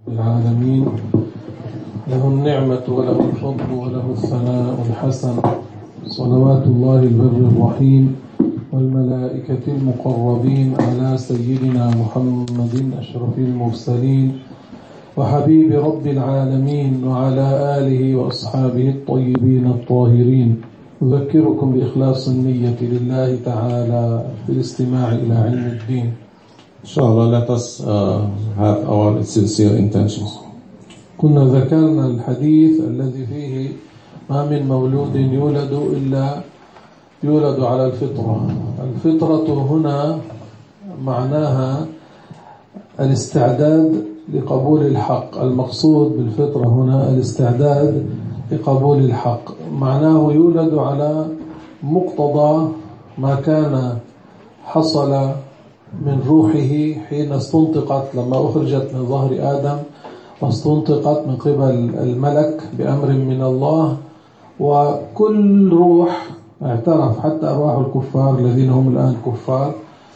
العالمين، له النعمة وله الفضل وله الثناء الحسن، صلوات الله البر الرحيم والملائكة المقربين على سيدنا محمد أشرف المرسلين وحبيب رب العالمين وعلى آله وأصحابه الطيبين الطاهرين. أذكركم بإخلاص النية لله تعالى في الاستماع إلى علم الدين. Inshallah, let us have our sincere intentions. كنا ذكرنا الحديث الذي فيه ما من مولود يولد إلا يولد على الفطرة. الفطرة هنا معناها الاستعداد لقبول الحق. المقصود بالفطرة هنا الاستعداد لقبول الحق، معناه يولد على مقتضى ما كان حصل من روحه حين استنطقت، لما أخرجت من ظهر آدم واستنطقت من قبل الملك بأمر من الله. وكل روح اعترف، حتى أرواح الكفار الذين هم الآن كفار،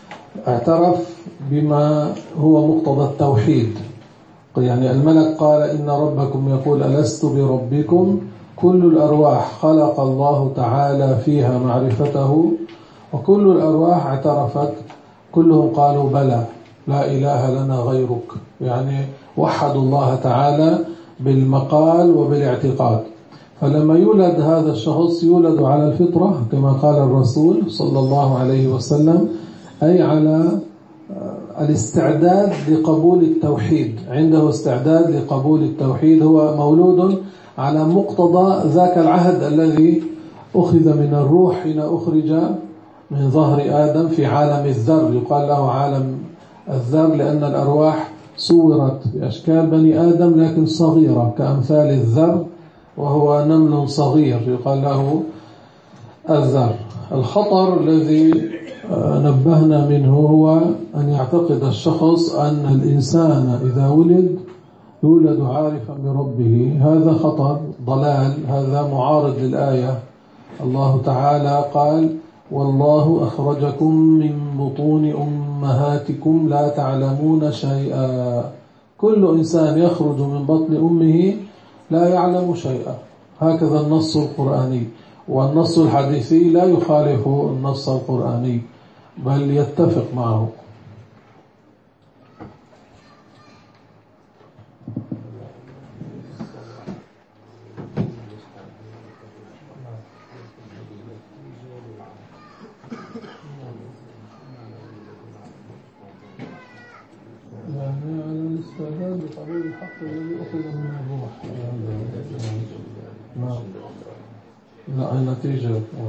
اعترف بما هو مقتضى التوحيد. يعني الملك قال إن ربكم يقول ألست بربكم. كل الأرواح خلق الله تعالى فيها معرفته، وكل الأرواح اعترفت، كلهم قالوا بلى لا إله لنا غيرك، يعني وحدوا الله تعالى بالمقال وبالاعتقاد. فلما يولد هذا الشخص يولد على الفطرة كما قال الرسول صلى الله عليه وسلم، أي على الاستعداد لقبول التوحيد. عنده استعداد لقبول التوحيد، هو مولود على مقتضى ذاك العهد الذي أخذ من الروح حين أخرج من ظهر آدم في عالم الذر. يقال له عالم الذر لأن الأرواح صورت بأشكال بني آدم لكن صغيرة كأمثال الذر، وهو نمل صغير يقال له الذر. الخطر الذي نبهنا منه هو أن يعتقد الشخص أن الإنسان إذا ولد يولد عارفا بربه. هذا خطر، ضلال، هذا معارض للآية. الله تعالى قال والله أخرجكم من بطون أمهاتكم لا تعلمون شيئا. كل إنسان يخرج من بطن أمه لا يعلم شيئا، هكذا النص القرآني. والنص الحديثي لا يخالف النص القرآني بل يتفق معه. يعني على الاستعداد لقبول الحق الذي أخذ من الروح. نعم. لا نتيجة.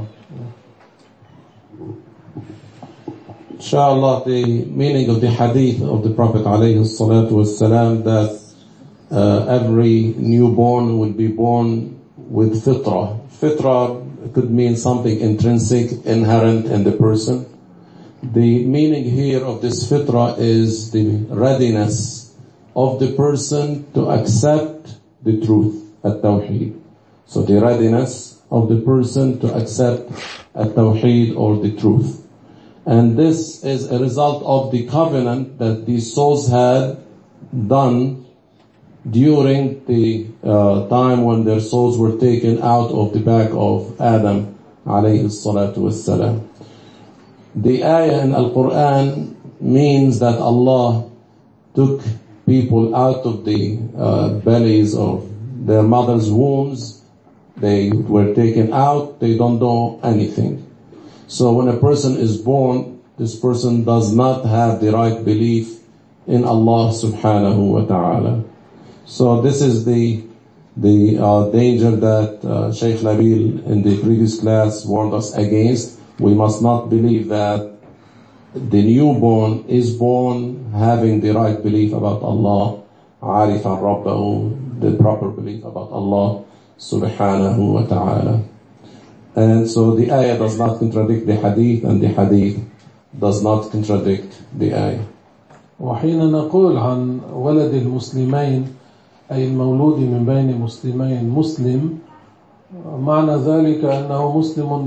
Inshallah, the meaning of the hadith of the Prophet ﷺ that every newborn will be born with fitra. Fitra could mean something intrinsic, inherent in the person. The meaning here of this fitra is the readiness of the person to accept the truth, at-tawheed. So the readiness of the person to accept at-tawheed or the truth. And this is a result of the covenant that these souls had done during the time when their souls were taken out of the back of Adam alayhi salatu wassalam. The ayah in Al-Quran means that Allah took people out of the bellies of their mother's wombs. They were taken out, they don't know anything. So when a person is born, this person does not have the right belief in Allah subhanahu wa ta'ala. So this is the danger that Sheikh Nabil in the previous class warned us against. We must not believe that the newborn is born having the right belief about Allah, عارفا ربه, the proper belief about Allah subhanahu wa ta'ala. And so the ayah does not contradict the hadith, and the hadith does not contradict the ayah. وحين نقول عن ولد المسلمين أي المولود من بين مسلمين مسلم، معنى ذلك أنه مسلم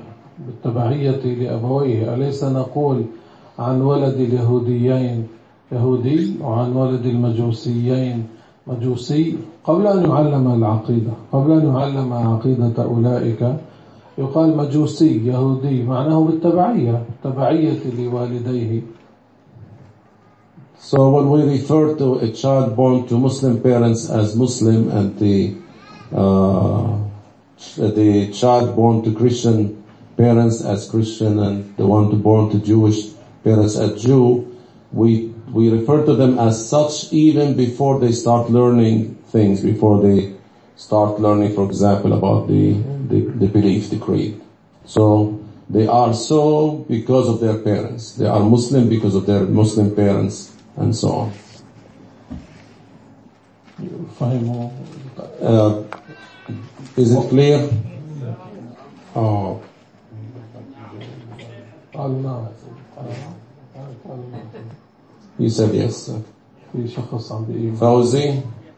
بالتبعية لأبويه. أليس نقول عن ولد اليهوديين يهودي، وعن والد المجوسيين مجوسي، قبل أن يعلم العقيدة، قبل أن يعلم عقيدة أولئك يقال مجوسي يهودي، معناه بالتبعية، تبعية لوالديه. So when we refer to a child born to Muslim parents as Muslim and the child born to Christian parents as Christian and the one born to Jewish parents as Jew, we refer to them as such even before they start learning things, before they start learning, for example, about the belief, the creed. So they are so because of their parents. They are Muslim because of their Muslim parents, and so on. Is it clear? Oh. He said yes. Fauzi?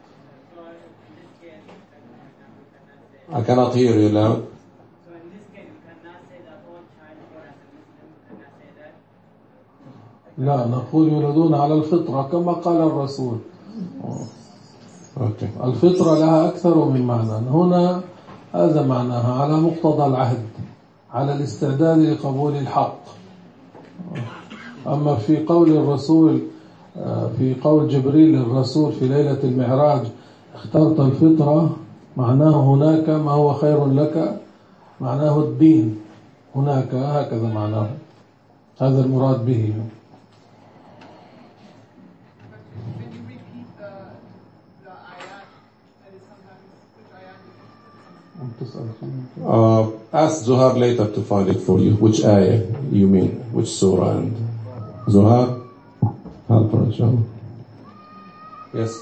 I cannot hear you loud. So in this case, you cannot say that all child born as a Muslim, you cannot say that? لا، نقول يولدون على الفطرة كما قال الرسول. Okay. الفطرة لها أكثر من معنى. هنا هذا معناها على مقتضى العهد، على الاستعداد لقبول الحق. أما في قول الرسول، في قول جبريل للرسول في ليلة المعراج اخترت الفطرة، معناه هناك ما هو خير لك، معناه الدين هناك، هكذا معناه، هذا المراد به. Ask Zuhar later to find it for you. Which ayah you mean? Which surah? And Zuhar, help her, inshallah. Yes.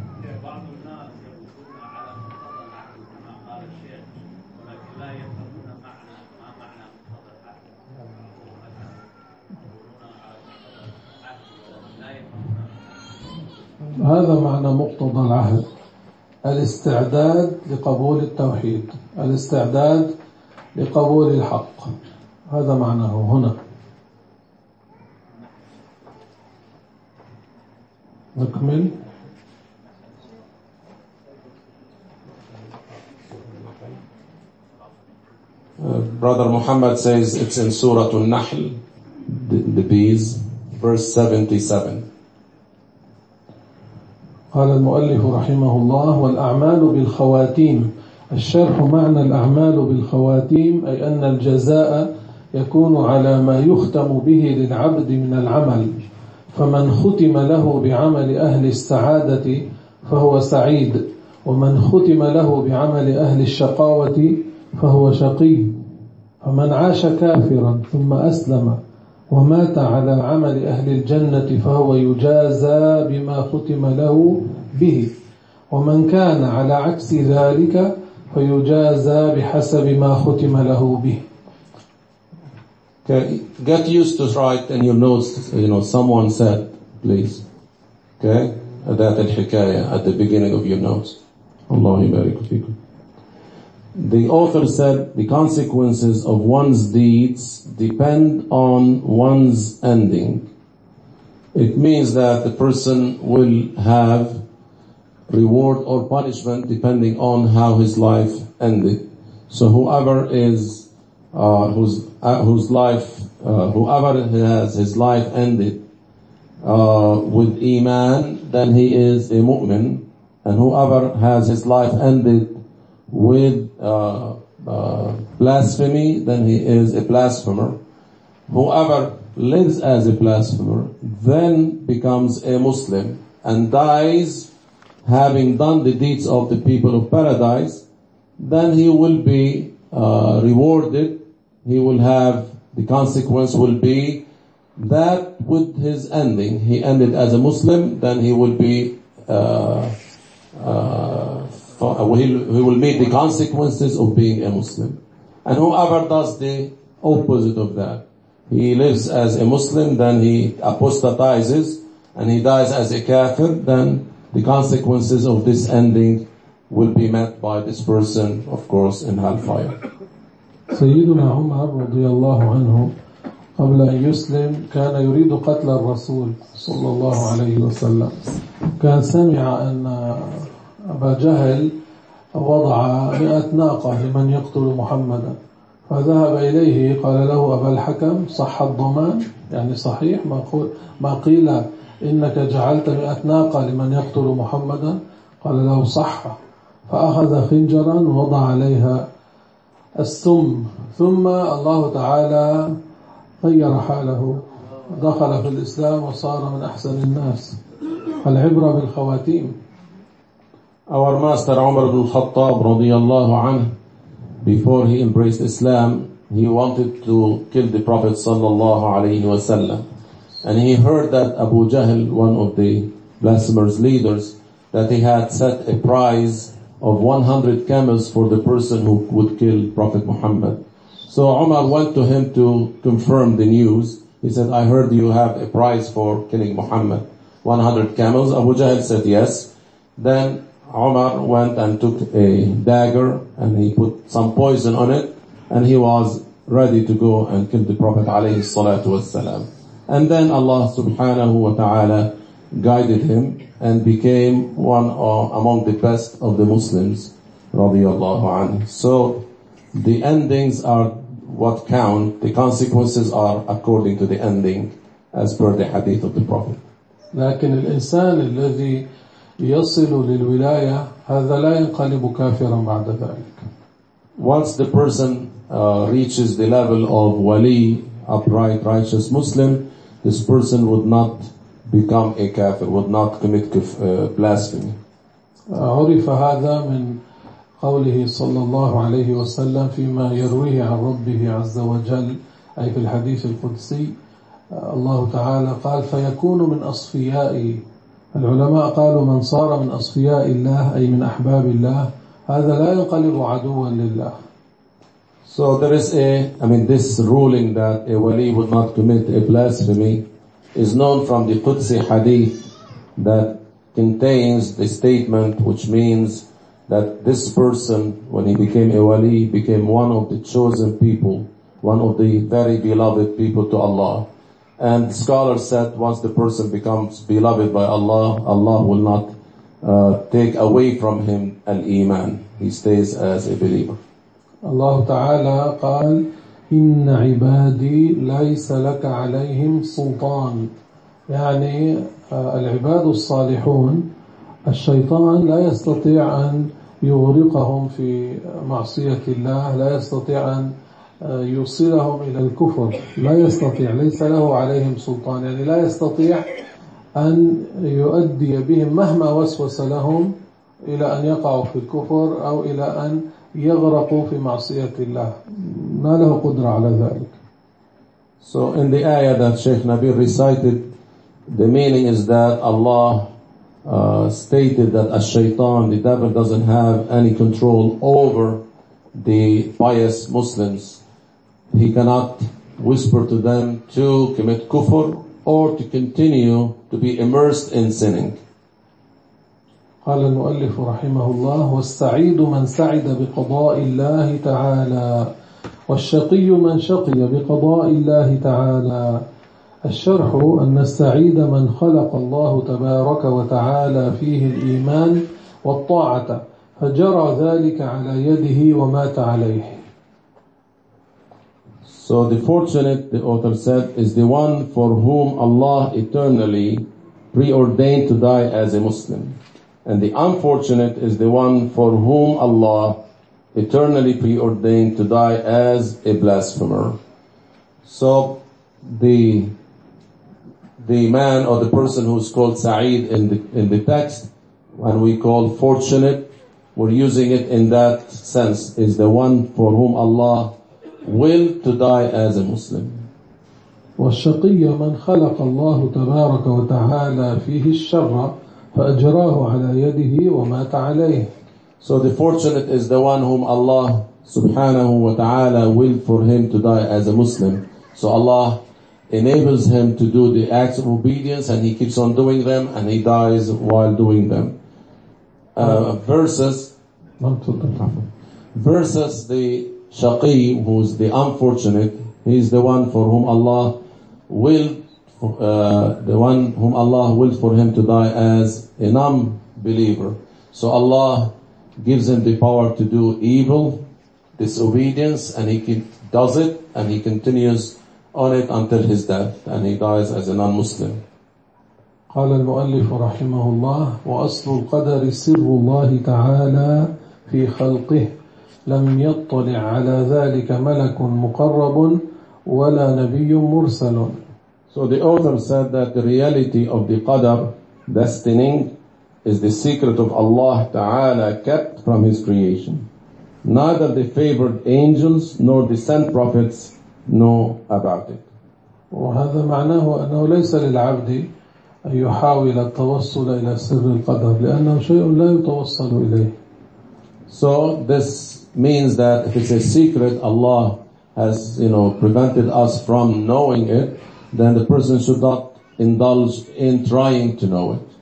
هذا معنى مقتضى العهد، الاستعداد لقبول التوحيد، الاستعداد لقبول الحق، هذا معناه هنا. نكمل. Brother Muhammad says it's in Surah An-Nahl, the bees, verse 77. قال المؤلف رحمه الله: والأعمال بالخواتيم. الشرح: معنى الأعمال بالخواتيم أي أن الجزاء يكون على ما يختم به للعبد من العمل، فمن ختم له بعمل أهل السعادة فهو سعيد، ومن ختم له بعمل أهل الشقاوة فهو شقي. فمن عاش كافرا ثم أسلم ومات على عمل أهل الجنة فهو يجازى بما ختم له به، ومن كان على عكس ذلك فيجازى بحسب ما ختم له به. Okay, get used to write in your notes, someone said, please. Okay? That al-hikayah at the beginning of your notes. Allah yabarik fikum. The author said the consequences of one's deeds depend on one's ending. It means that the person will have reward or punishment depending on how his life ended. So whoever has his life ended with Iman, then he is a mu'min, and whoever has his life ended with blasphemy, then he is a blasphemer. Whoever lives as a blasphemer then becomes a Muslim and dies having done the deeds of the people of paradise, then he will be rewarded. He will have, the consequence will be that with his ending, he ended as a Muslim, then he will be he will meet the consequences of being a Muslim. And whoever does the opposite of that, he lives as a Muslim, then he apostatizes, and he dies as a kafir, then the consequences of this ending will be met by this person, of course, in hellfire. سيدنا عمر رضي الله عنه قبل أن يسلم كان يريد قتل الرسول صلى الله عليه وسلم. كان سمع أن أبا جهل وضع 100 ناقة لمن يقتل محمدا، فذهب إليه قال له أبا الحكم صح الضمان؟ يعني صحيح ما قيل إنك جعلت 100 ناقة لمن يقتل محمدا؟ قال له صح. فأخذ خنجرا ووضع عليها السم، ثم الله تعالى غير حاله، دخل في الإسلام وصار من أحسن الناس. العبرة بالخواتيم. Our master Umar ibn Khattab radiyallahu anhu, before he embraced Islam, he wanted to kill the Prophet sallallahu alayhi wasallam. And he heard that Abu Jahl, one of the blasphemers' leaders, that he had set a prize of 100 camels for the person who would kill Prophet Muhammad. So Umar went to him to confirm the news. He said, I heard you have a prize for killing Muhammad. 100 camels. Abu Jahl said yes. Then Umar went and took a dagger and he put some poison on it, and he was ready to go and kill the Prophet alayhi salatu wassalam. And then Allah subhanahu wa ta'ala guided him and became one among the best of the Muslims radiyallahu anhu. So the endings are what count. The consequences are according to the ending as per the hadith of the Prophet. لكن الإنسان الذي يصل للولاية هذا لا ينقلب كافرا بعد ذلك. Once the person reaches the level of wali, upright, righteous Muslim, this person would not become a kafir, would not commit blasphemy. عرف هذا من قوله صلى الله عليه وسلم فيما يرويه عن ربه عز وجل، أي في الحديث القدسي. الله تعالى قال فيكون من أصفيائه. العلماء قالوا من صار من أصفياء الله أي من أحباب الله هذا لا ينقلب عدوا لله. So there is this ruling that a wali would not commit a blasphemy is known from the Qudsi hadith that contains the statement which means that this person, when he became a wali, became one of the chosen people, one of the very beloved people to Allah. And scholars said once the person becomes beloved by Allah, Allah will not take away from him al-Iman. He stays as a believer. الله تعالى قال إن عبادي ليس لك عليهم سلطان. يعني العباد الصالحون الشيطان لا يستطيع أن يغرقهم في معصية الله، لا يستطيع أن يوصلهم إلى الكفر، لا يستطيع، ليس له عليهم سلطان. يعني لا يستطيع أن يؤدي بهم مهما وسوس لهم إلى أن يقعوا في الكفر أو إلى أن يغرقوا في معصية الله. ما له قدرة على ذلك. So in the ayah that Sheikh Nabil recited, the meaning is that Allah stated that ash-shaytan, the devil, doesn't have any control over the pious Muslims. He cannot whisper to them to commit kufr or to continue to be immersed in sinning. قال المؤلف رحمه الله والسعيد من سعد بقضاء الله تعالى والشقي من شقي بقضاء الله تعالى. الشرح أن السعيد من خلق الله تبارك وتعالى فيه الإيمان والطاعة فجرى ذلك على يده ومات عليه. So the fortunate, the author said, is the one for whom Allah eternally preordained to die as a Muslim. And the unfortunate is the one for whom Allah eternally preordained to die as a blasphemer. So the man or the person who is called Sa'id in the text, when we call fortunate, we're using it in that sense, is the one for whom Allah willed to die as a Muslim. والشقي من خلق الله تبارك وتعالى فيه الشر فأجراه على يده ومات عليه. So the fortunate is the one whom Allah subhanahu wa ta'ala willed for him to die as a Muslim. So Allah enables him to do the acts of obedience and he keeps on doing them and he dies while doing them. Versus the shaqi, who's the unfortunate, He is the one for whom Allah willed, the one whom Allah willed for him to die as a non-believer. So Allah gives him the power to do evil, disobedience, and he does it, and he continues on it until his death, and he dies as a non-Muslim. قال المؤلف رحمه الله: وأصل القدر سر الله تعالى في خلقه لم يطلع على ذلك ملك مقرب ولا نبي مرسل. So the author said that the reality of the qadar, destining, is the secret of Allah Ta'ala kept from His creation. Neither the favored angels nor the sent prophets know about it. وهذا معناه أنه ليس للعبد أن يحاول التوصل إلى سر القدر لأنه شيء لا يتوصل إليه. So this means that if it's a secret, Allah has, prevented us from knowing it, then the person should not indulge in trying to know it.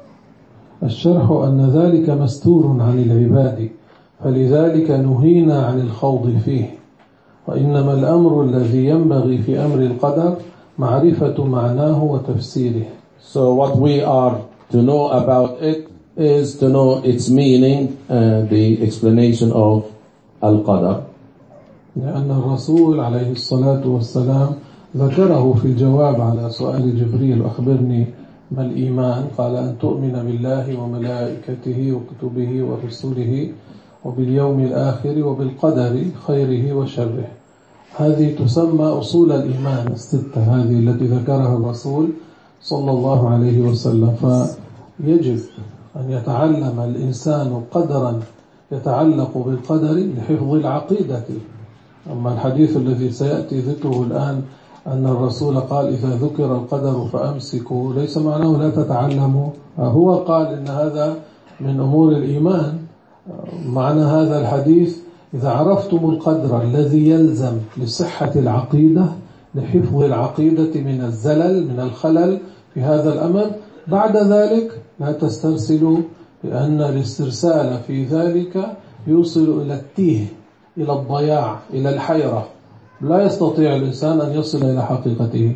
الشرح أن ذلك مستور عن العباد فلذلك نهينا عن الخوض فيه وإنما الأمر الذي ينبغي في أمر القدر معرفة معناه وتفسيره. So what we are to know about it is to know its meaning and the explanation of al-qadar. لأن الرسول عليه الصلاة والسلام ذكره في الجواب على سؤال جبريل: أخبرني ما الإيمان؟ قال: أن تؤمن بالله وملائكته وكتبه ورسله وباليوم الآخر وبالقدر خيره وشره. هذه تسمى أصول الإيمان الستة، هذه التي ذكرها الرسول صلى الله عليه وسلم. فيجب أن يتعلم الإنسان قدرا يتعلق بالقدر لحفظ العقيدة. أما الحديث الذي سيأتي ذكره الآن أن الرسول قال: إذا ذكر القدر فأمسكوا، ليس معناه لا تتعلموا. هو قال إن هذا من أمور الإيمان. معنى هذا الحديث: إذا عرفتم القدر الذي يلزم لصحة العقيدة، لحفظ العقيدة من الزلل، من الخلل في هذا الأمر، بعد ذلك لا تسترسلوا، لأن الاسترسال في ذلك يوصل إلى التيه، إلى الضياع، إلى الحيرة. لا يستطيع الإنسان أن يصل إلى حقيقته.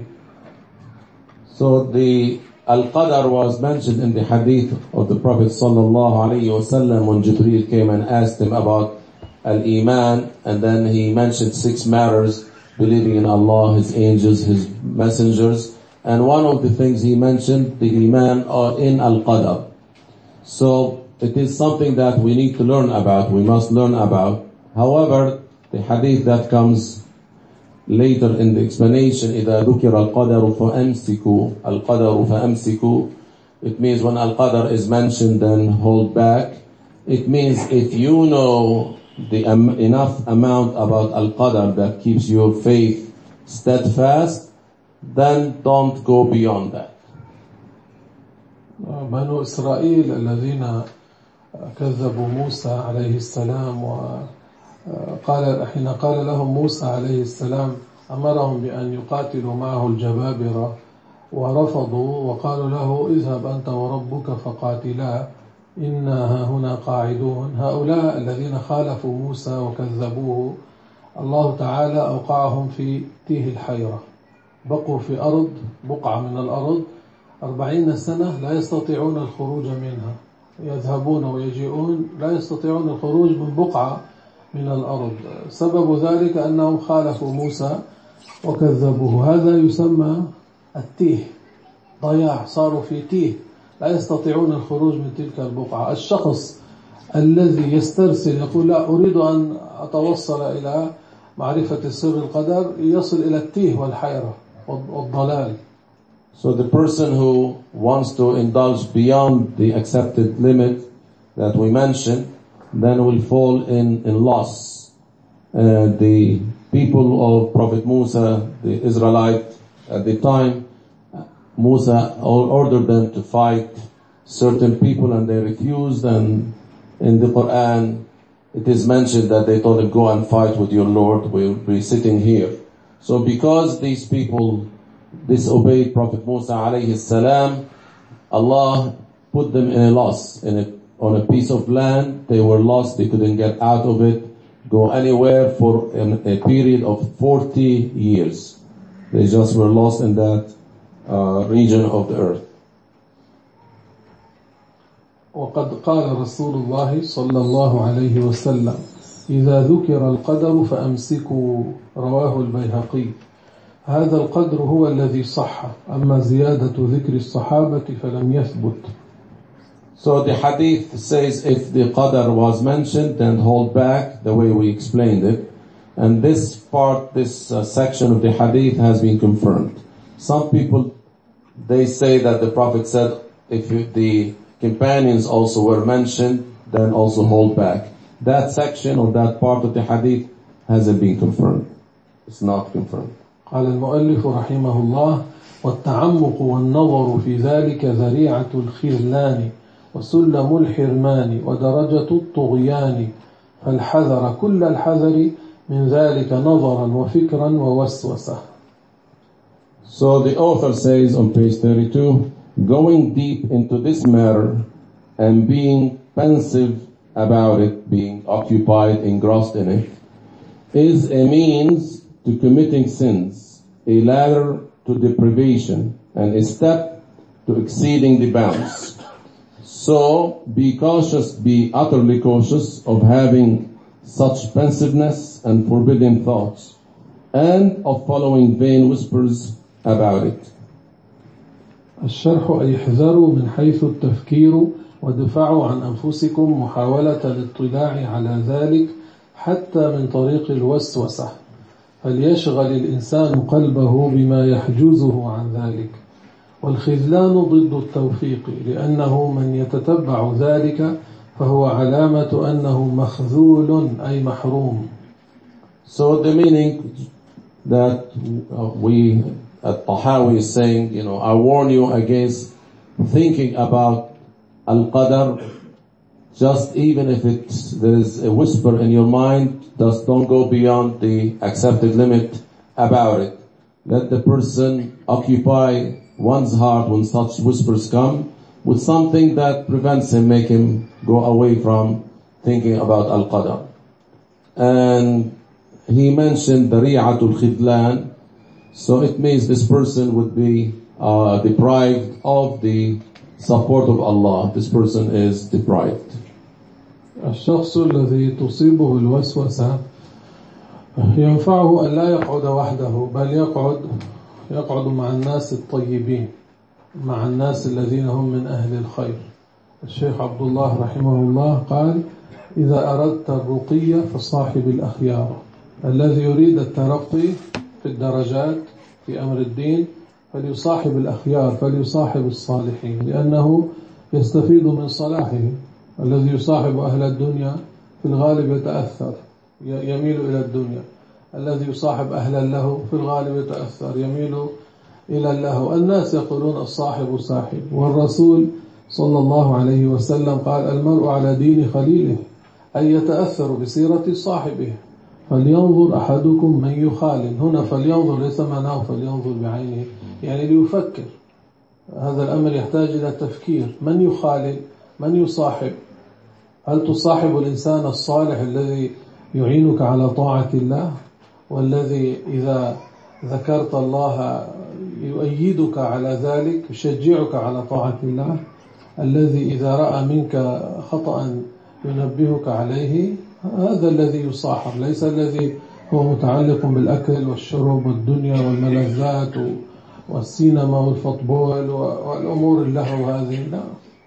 So the Al-Qadr was mentioned in the hadith of the Prophet sallallahu alaihi wasallam when Jibreel came and asked him about Al-Iman, and then he mentioned 6 matters: believing in Allah, His angels, His messengers, and one of the things he mentioned, the Iman in Al-Qadr. So it is something that we need to learn about, we must learn about. However, the hadith that comes later in the explanation, إِذَا ذُكِرَ الْقَدَرُ فَأَمْسِكُوا الْقَدَرُ فَأَمْسِكُوا, it means when Al-Qadr is mentioned, then hold back. It means if you know the enough amount about Al-Qadr that keeps your faith steadfast, then don't go beyond that. بنو إسرائيل الذين كذبوا موسى عليه السلام حين قال لهم موسى عليه السلام أمرهم بأن يقاتلوا معه الجبابرة ورفضوا وقالوا له: اذهب أنت وربك فقاتلا إنا هنا قاعدون. هؤلاء الذين خالفوا موسى وكذبوه الله تعالى أوقعهم في تيه الحيرة، بقوا في أرض، بقعة من الأرض 40 سنة لا يستطيعون الخروج منها، يذهبون ويجيئون لا يستطيعون الخروج من بقعة من الأرض. سبب ذلك أنهم خالفوا موسى وكذبوه. هذا يسمى التيه، ضياع، صاروا في تيه لا يستطيعون الخروج من تلك البقعة. الشخص الذي يسترسل يقول: لا أريد أن أتوصل إلى معرفة سر القدر، يصل إلى التيه والحيرة والضلال. So the person who wants to indulge beyond the accepted limit that we mentioned, then will fall in loss. The people of Prophet Musa, the Israelite at the time, Musa ordered them to fight certain people and they refused, and in the Quran it is mentioned that they told him, go and fight with your Lord, we'll be sitting here. So because these people disobeyed Prophet Musa alayhi salam, Allah put them in a loss, on a piece of land. They were lost, they couldn't get out of it. go anywhere for a period of 40 years. They just were lost in that region of the earth. وقد قال رسول الله صلى الله عليه وسلم إذا ذكر القدر فأمسكوا رواه البيهقي. هذا القدر هو الذي صح، أما زيادة ذكر الصحابة فلم يثبت. So the hadith says if the qadar was mentioned, then hold back the way we explained it. And this part, this section of the hadith has been confirmed. Some people, they say that the Prophet said if the companions also were mentioned, then also hold back. That section or that part of the hadith hasn't been confirmed. It's not confirmed. قال المؤلف رحمه الله والتعمق والنظر في ذلك ذريعة الخذلان وسلم الحرمان ودرجة الطغيان فالحذر كل الحذر من ذلك نظرا وفكرا ووسوسة. So the author says on page 32, going deep into this matter and being pensive about it, being occupied, engrossed in it, is a means to committing sins, a ladder to deprivation, and a step to exceeding the bounds. So be cautious, be utterly cautious of having such pensiveness and forbidden thoughts, and of following vain whispers about it. الشرح أي احذروا من حيث التفكير ودفعوا عن أنفسكم محاولة الاطلاع على ذلك حتى من طريق الوسوسة، فليشغل الإنسان قلبه بما يحجزه عن ذلك. والخذلان ضد التوفيق، لأنه من يتتبع ذلك فهو علامة أنه مخذول أي محروم. So the meaning that we at Tahawi is saying, I warn you against thinking about Al-Qadr, just even if there is a whisper in your mind, just don't go beyond the accepted limit about it. Let the person occupy one's heart when such whispers come with something that prevents him, make him go away from thinking about Al-Qadr. And he mentioned Dari'atul Khidlan, so it means this person would be deprived of the support of Allah. This person is deprived. الشخص الذي تصيبه الوسوسة ينفعه أن لا يقعد وحده، بل يقعد مع الناس الطيبين، مع الناس الذين هم من أهل الخير. الشيخ عبد الله رحمه الله قال إذا أردت الرقية فصاحب الأخيار. الذي يريد الترقي في الدرجات في أمر الدين فليصاحب الأخيار، فليصاحب الصالحين، لأنه يستفيد من صلاحهم. الذي يصاحب أهل الدنيا في الغالب يتأثر، يميل إلى الدنيا. الذي يصاحب أهل اللهو في الغالب يتأثر، يميل إلى اللهو. الناس يقولون الصاحب ساحب، والرسول صلى الله عليه وسلم قال المرء على دين خليله، أي يتأثر بسيرة صاحبه. فلينظر أحدكم من يخالل. هنا فلينظر ليس معناه فلينظر بعينه، يعني ليفكر. هذا الأمر يحتاج إلى تفكير. من يخالل؟ من يصاحب؟ هل تصاحب الإنسان الصالح الذي يعينك على طاعة الله، والذي إذا ذكرت الله يؤيدك على ذلك، يشجعك على طاعة الله، الذي إذا رأى منك خطأ ينبهك عليه؟ هذا الذي يصاحب، ليس الذي هو متعلق بالأكل والشرب والدنيا والملذات والسينما والفوتبول والأمور اللهو هذه. لا.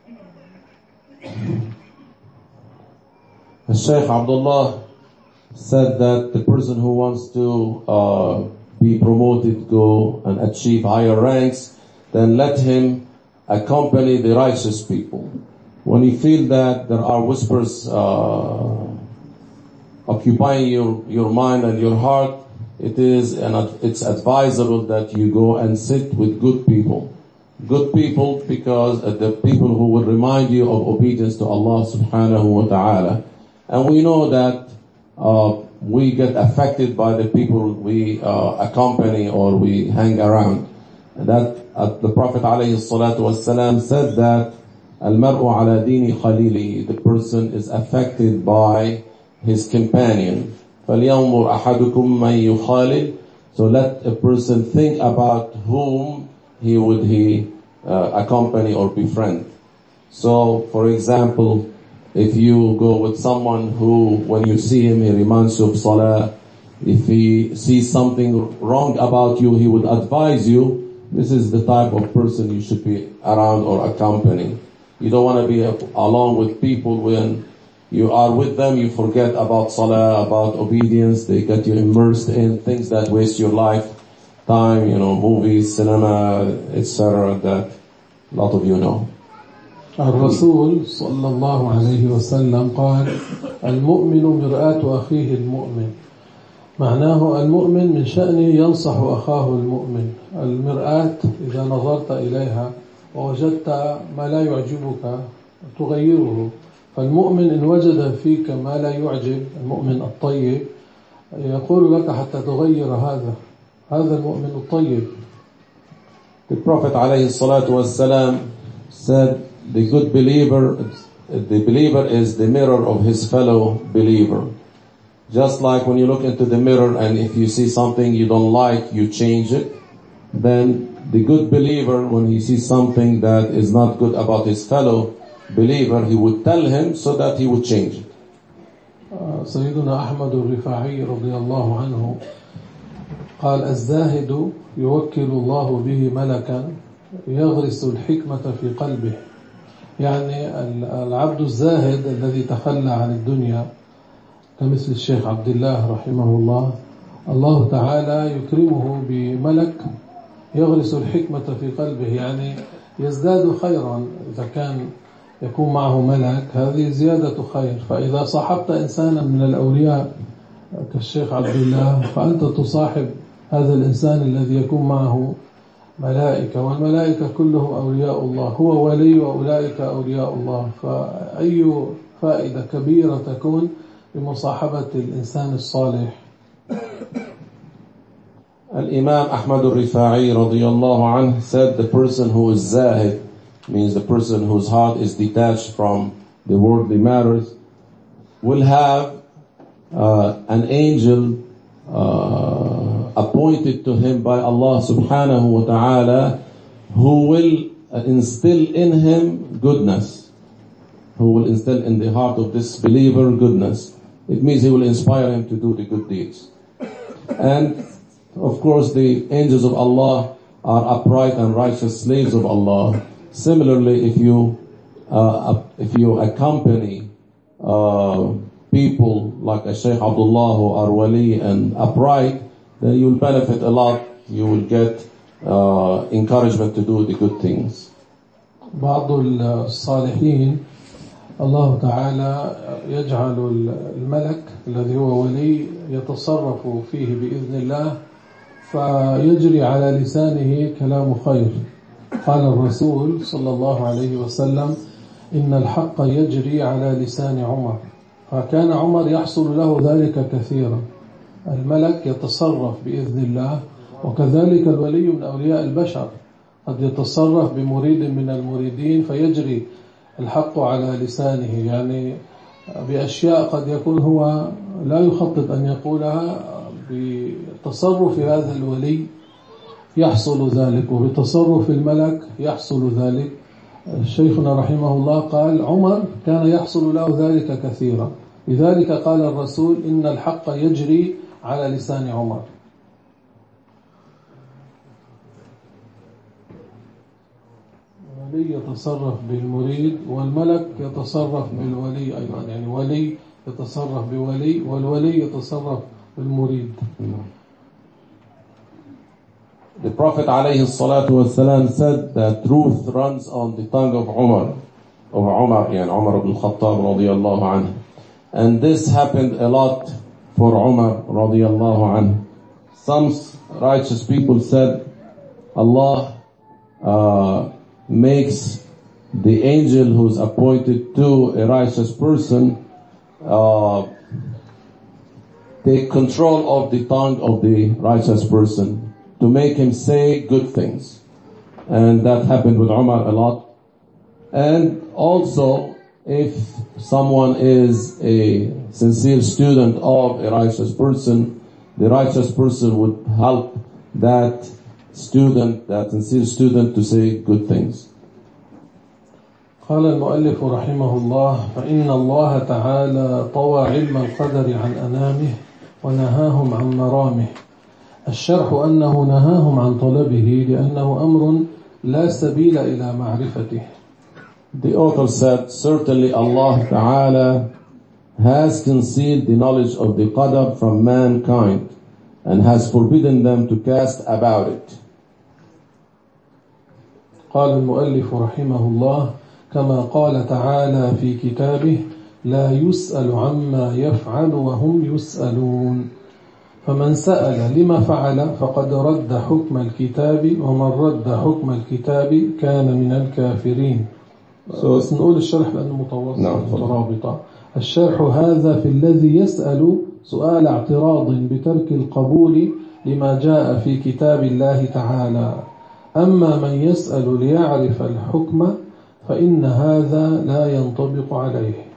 Sheikh Abdullah said that the person who wants to be promoted, go and achieve higher ranks, then let him accompany the righteous people. When you feel that there are whispers occupying your mind and your heart, it's advisable that you go and sit with good people. Good people, because the people who will remind you of obedience to Allah subhanahu wa ta'ala. And we know that we get affected by the people we accompany or we hang around. That the Prophet alayhi salatu wasalam said that al-mar'u ala dini khalili, the person is affected by his companion. فَلْيَنْظُرْ أَحَدُكُمْ مَنْ يُخَالِلْ. So let a person think about whom he would accompany or befriend. So, for example, if you go with someone who, when you see him, he reminds you of Salah. If he sees something wrong about you, he would advise you. This is the type of person you should be around or accompany. You don't want to be along with people when you are with them, you forget about Salah, about obedience. They get you immersed in things that waste your life time, movies, cinema, etc. that a lot of you know. الرسول صلى الله عليه وسلم قال المؤمن مرآة أخيه المؤمن. معناه المؤمن من شأنه ينصح أخاه المؤمن. المرآة إذا نظرت إليها ووجدت ما لا يعجبك تغيره. فالمؤمن إن وجد فيك ما لا يعجب، المؤمن الطيب، يقول لك حتى تغير هذا المؤمن الطيب. The Prophet ﷺ said the believer is the mirror of his fellow believer. Just like when you look into the mirror and if you see something you don't like, you change it. Then the good believer, when he sees something that is not good about his fellow believer, he would tell him so that he would change it. سيدنا أحمد الرفاعي رضي الله عنه قال الزاهد يوكل الله به ملكا يغرس الحكمة في قلبه. يعني العبد الزاهد الذي تخلى عن الدنيا كمثل الشيخ عبد الله رحمه الله، الله تعالى يكرمه بملك يغرس الحكمة في قلبه، يعني يزداد خيرا. إذا كان يكون معه ملك هذه زيادة خير. فإذا صاحبت إنسانا من الأولياء كالشيخ عبد الله فأنت تصاحب هذا الإنسان الذي يكون معه ملائكة، والملائكة كلهم أولياء الله، هو ولي وأولئك أولياء الله. فأي فائدة كبيرة تكون بمصاحبة الإنسان الصالح. Al-Imam Ahmad al-Rifa'i radiyallahu anhu said the person who is zahid, means the person whose heart is detached from the worldly matters, will have an angel appointed to him by Allah subhanahu wa ta'ala, who will instill in him goodness, who will instill in the heart of this believer goodness. It means he will inspire him to do the good deeds. And of course the angels of Allah are upright and righteous slaves of Allah. Similarly, if you accompany people like a Shaykh Abdullah who are wali and upright, then you will benefit a lot. You will get encouragement to do the good things. بعض الصالحين الله تعالى يجعل الملك الذي هو ولي يتصرف فيه بإذن الله فيجري على لسانه كلام خير. قال الرسول صلى الله عليه وسلم إن الحق يجري على لسان عمر، فكان عمر يحصل له ذلك كثيرا. الملك يتصرف بإذن الله، وكذلك الولي من أولياء البشر قد يتصرف بمريد من المريدين فيجري الحق على لسانه، يعني بأشياء قد يكون هو لا يخطط أن يقولها، بتصرف هذا الولي يحصل ذلك، وبتصرف الملك يحصل ذلك. شيخنا رحمه الله قال عمر كان يحصل له ذلك كثيرا، لذلك قال الرسول إن الحق يجري على لسان عمر. الولي يتصرف بالمريد والملك يتصرف بالولي أيضا، يعني ولي يتصرف بولي والولي يتصرف بالمريد. The Prophet ﷺ said that truth runs on the tongue of Umar ibn Khattab radiyallahu anhu. And this happened a lot for Umar radiyallahu anhu. Some righteous people said Allah makes the angel who's appointed to a righteous person take control of the tongue of the righteous person to make him say good things. And that happened with Umar a lot. And also if someone is a sincere student of a righteous person, the righteous person would help that student, that sincere student, to say good things. قال المؤلف رحمه الله: فإن الله تعالى طوى علم القدر عن أنامه ونهاهم عن مرامه. الشرح أنه نهاهم عن طلبه لأنه أمر لا سبيل إلى معرفته. The author said, certainly Allah Ta'ala has concealed the knowledge of the qadar from mankind and has forbidden them to cast about it. قال المؤلف رحمه الله: كما قال تعالى في كتابه: لا يسأل عما يفعل وهم يسألون. فمن سأل لما فعل فقد رد حكم الكتاب، ومن رد حكم الكتاب كان من الكافرين. بس نقول الشرح لأنه مترابطة. الشرح هذا في الذي يسأل سؤال اعتراض بترك القبول لما جاء في كتاب الله تعالى. أما من يسأل ليعرف الحكم فإن هذا لا ينطبق عليه.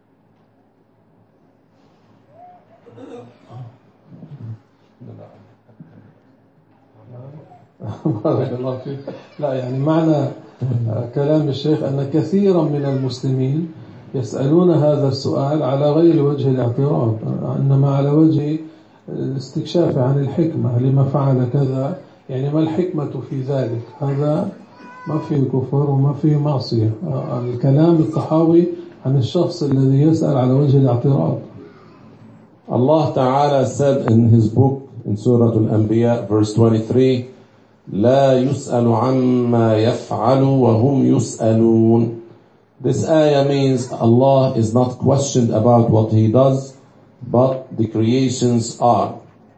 بارك الله فيك. لا يعني معنى كلام الشيخ أن كثيرا من المسلمين يسألون هذا السؤال على غير وجه الاعتراض، إنما على وجه الاستكشاف عن الحكمة، لما فعل كذا، يعني ما الحكمة في ذلك. هذا ما فيه كفر وما فيه معصية. الكلام الصحاوي عن الشخص الذي يسأل على وجه الاعتراض. Allah Ta'ala said in his book in Surah Al-Anbiya verse 23, لا يسأل عما يفعل وهم يسألون. This ayah means Allah is not questioned about what He does, but the creations are.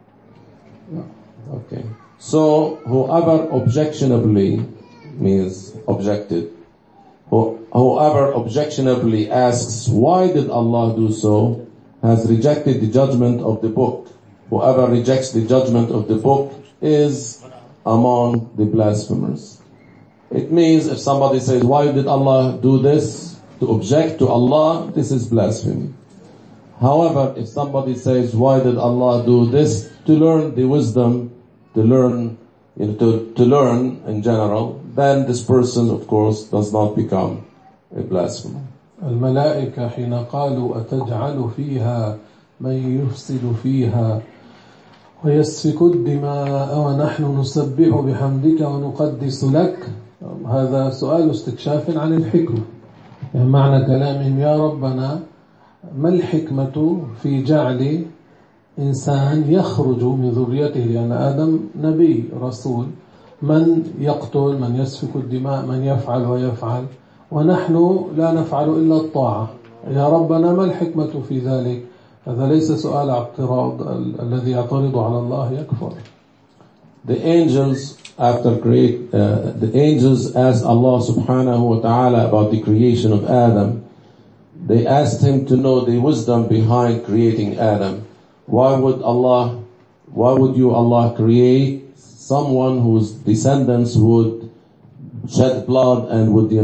Okay. So whoever objectionably means objected. Whoever objectionably asks, why did Allah do so, has rejected the judgment of the book. Whoever rejects the judgment of the book is among the blasphemers. It means if somebody says, why did Allah do this? To object to Allah, this is blasphemy. However, if somebody says, why did Allah do this? To learn the wisdom, to learn in general, then this person, of course, does not become a blasphemer. الملائكة حين قالوا أتجعل فيها من يفسد فيها ويسفك الدماء ونحن نسبح بحمدك ونقدس لك، هذا سؤال استكشاف عن الحكمة. يعني معنى كلامهم يا ربنا ما الحكمة في جعل إنسان يخرج من ذريته، لأن آدم نبي رسول، من يقتل، من يسفك الدماء، من يفعل ويفعل، ونحن لا نفعل إلا الطاعة. يا ربنا ما الحكمة في ذلك؟ هذا ليس سؤال اعتراض. الذي يعترض على الله يكفر. The angels the angels asked Allah subhanahu wa ta'ala about the creation of Adam. They asked him to know the wisdom behind creating Adam. Why would you, Allah, create someone whose descendants would shed blood and would,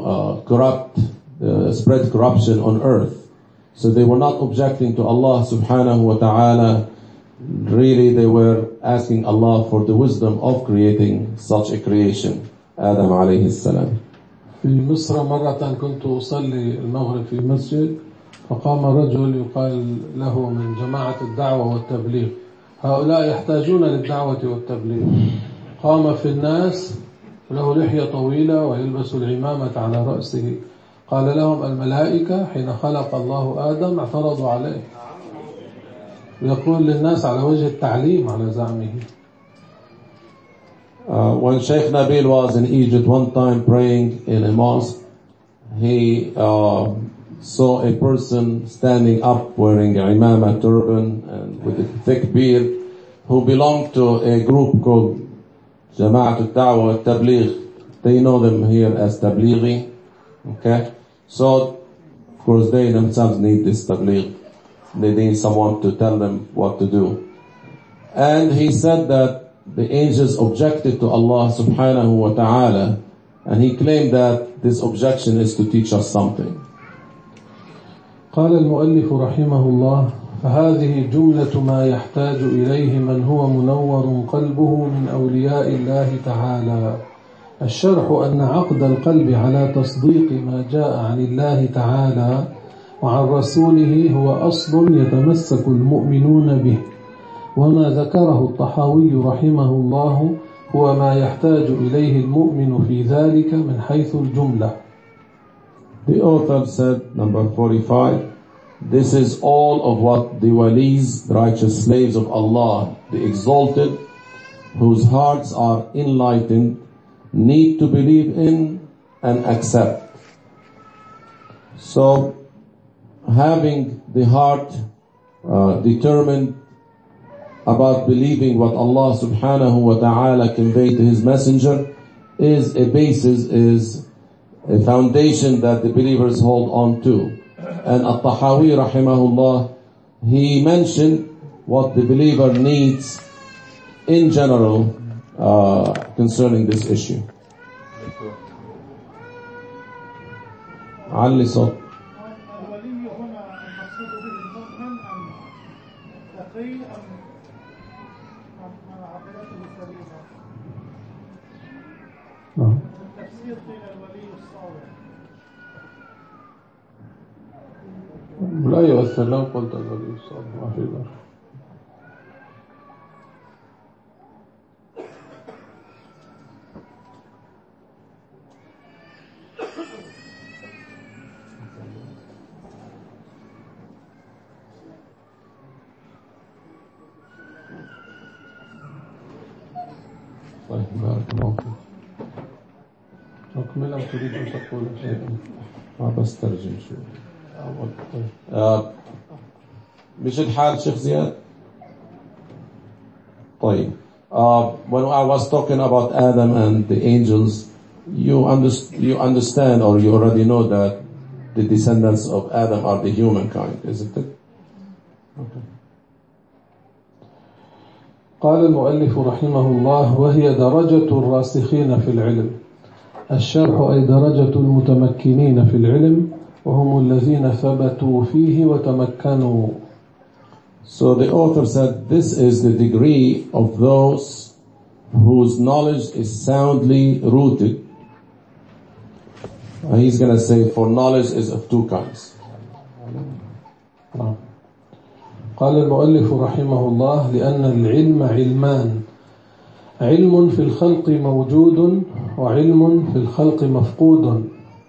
spread corruption on earth? So they were not objecting to Allah subhanahu wa ta'ala. Really, they were asking Allah for the wisdom of creating such a creation, Adam alayhi salam. في مصر مرة كنت أصلي المغرب في مسجد، فقام رجل يقال له من جماعة الدعوة والتبليغ، هؤلاء يحتاجون للدعوة والتبليغ. قام في الناس، له لحية طويلة ويلبس العمامة على رأسه. قال لهم الملائكة حين خلق الله آدم اعترضوا عليه. يقول للناس على وجه التعليم على زعمه. When Sheikh Nabil was in Egypt one time praying in a mosque, he saw a person standing up wearing a imama, turban, and with a thick beard, who belonged to a group called Jama'at al-Da'wah al-Tabligh. They know them here as Tablighi. Okay? So, of course, they themselves need this Tabligh. They need someone to tell them what to do. And he said that the angels objected to Allah subhanahu wa ta'ala, and he claimed that this objection is to teach us something. قال المؤلف رحمه الله: فهذه جملة ما يحتاج إليه من هو منور قلبه من أولياء الله تعالى. الشرح أن عقد القلب على تصديق ما جاء عن الله تعالى وعن رسوله هو أصل يتمسك المؤمنون به، وما ذكره الطحاوي رحمه الله هو ما يحتاج إليه المؤمن في ذلك من حيث الجملة. The author said, number 45, this is all of what the walis, the righteous slaves of Allah, the exalted, whose hearts are enlightened, need to believe in and accept. So, having the heart determined about believing what Allah subhanahu wa ta'ala conveyed to His messenger is a basis, is a foundation that the believers hold on to. And At-Tahawi rahimahullah, he mentioned what the believer needs in general concerning this issue. علي صوت. الولي هنا المقصود به المؤمن أم تقي أم عقيدته السليمة؟ التفسير قيل الولي الصالح. لا يؤثر لو قلت الولي الصالح ما في ذلك. طيب بارك الله فيك. أكمل أم تريد أن تقول شيئا؟ بس ترجم شوي. مش الحال شيخ زياد؟ طيب. When I was talking about Adam and the angels, you understand or you already know that the descendants of Adam are the humankind, isn't it? Okay. قال المؤلف رحمه الله: وهي درجة الراسخين في العلم. الشرح أي درجة المتمكنين في العلم وهم الذين ثبتوا فيه وتمكنوا. So the author said this is the degree of those whose knowledge is soundly rooted. He's going to say for knowledge is of two kinds. قال المؤلف رحمه الله: لأن العلم علمان، علم في الخلق موجود وعلم في الخلق مفقود.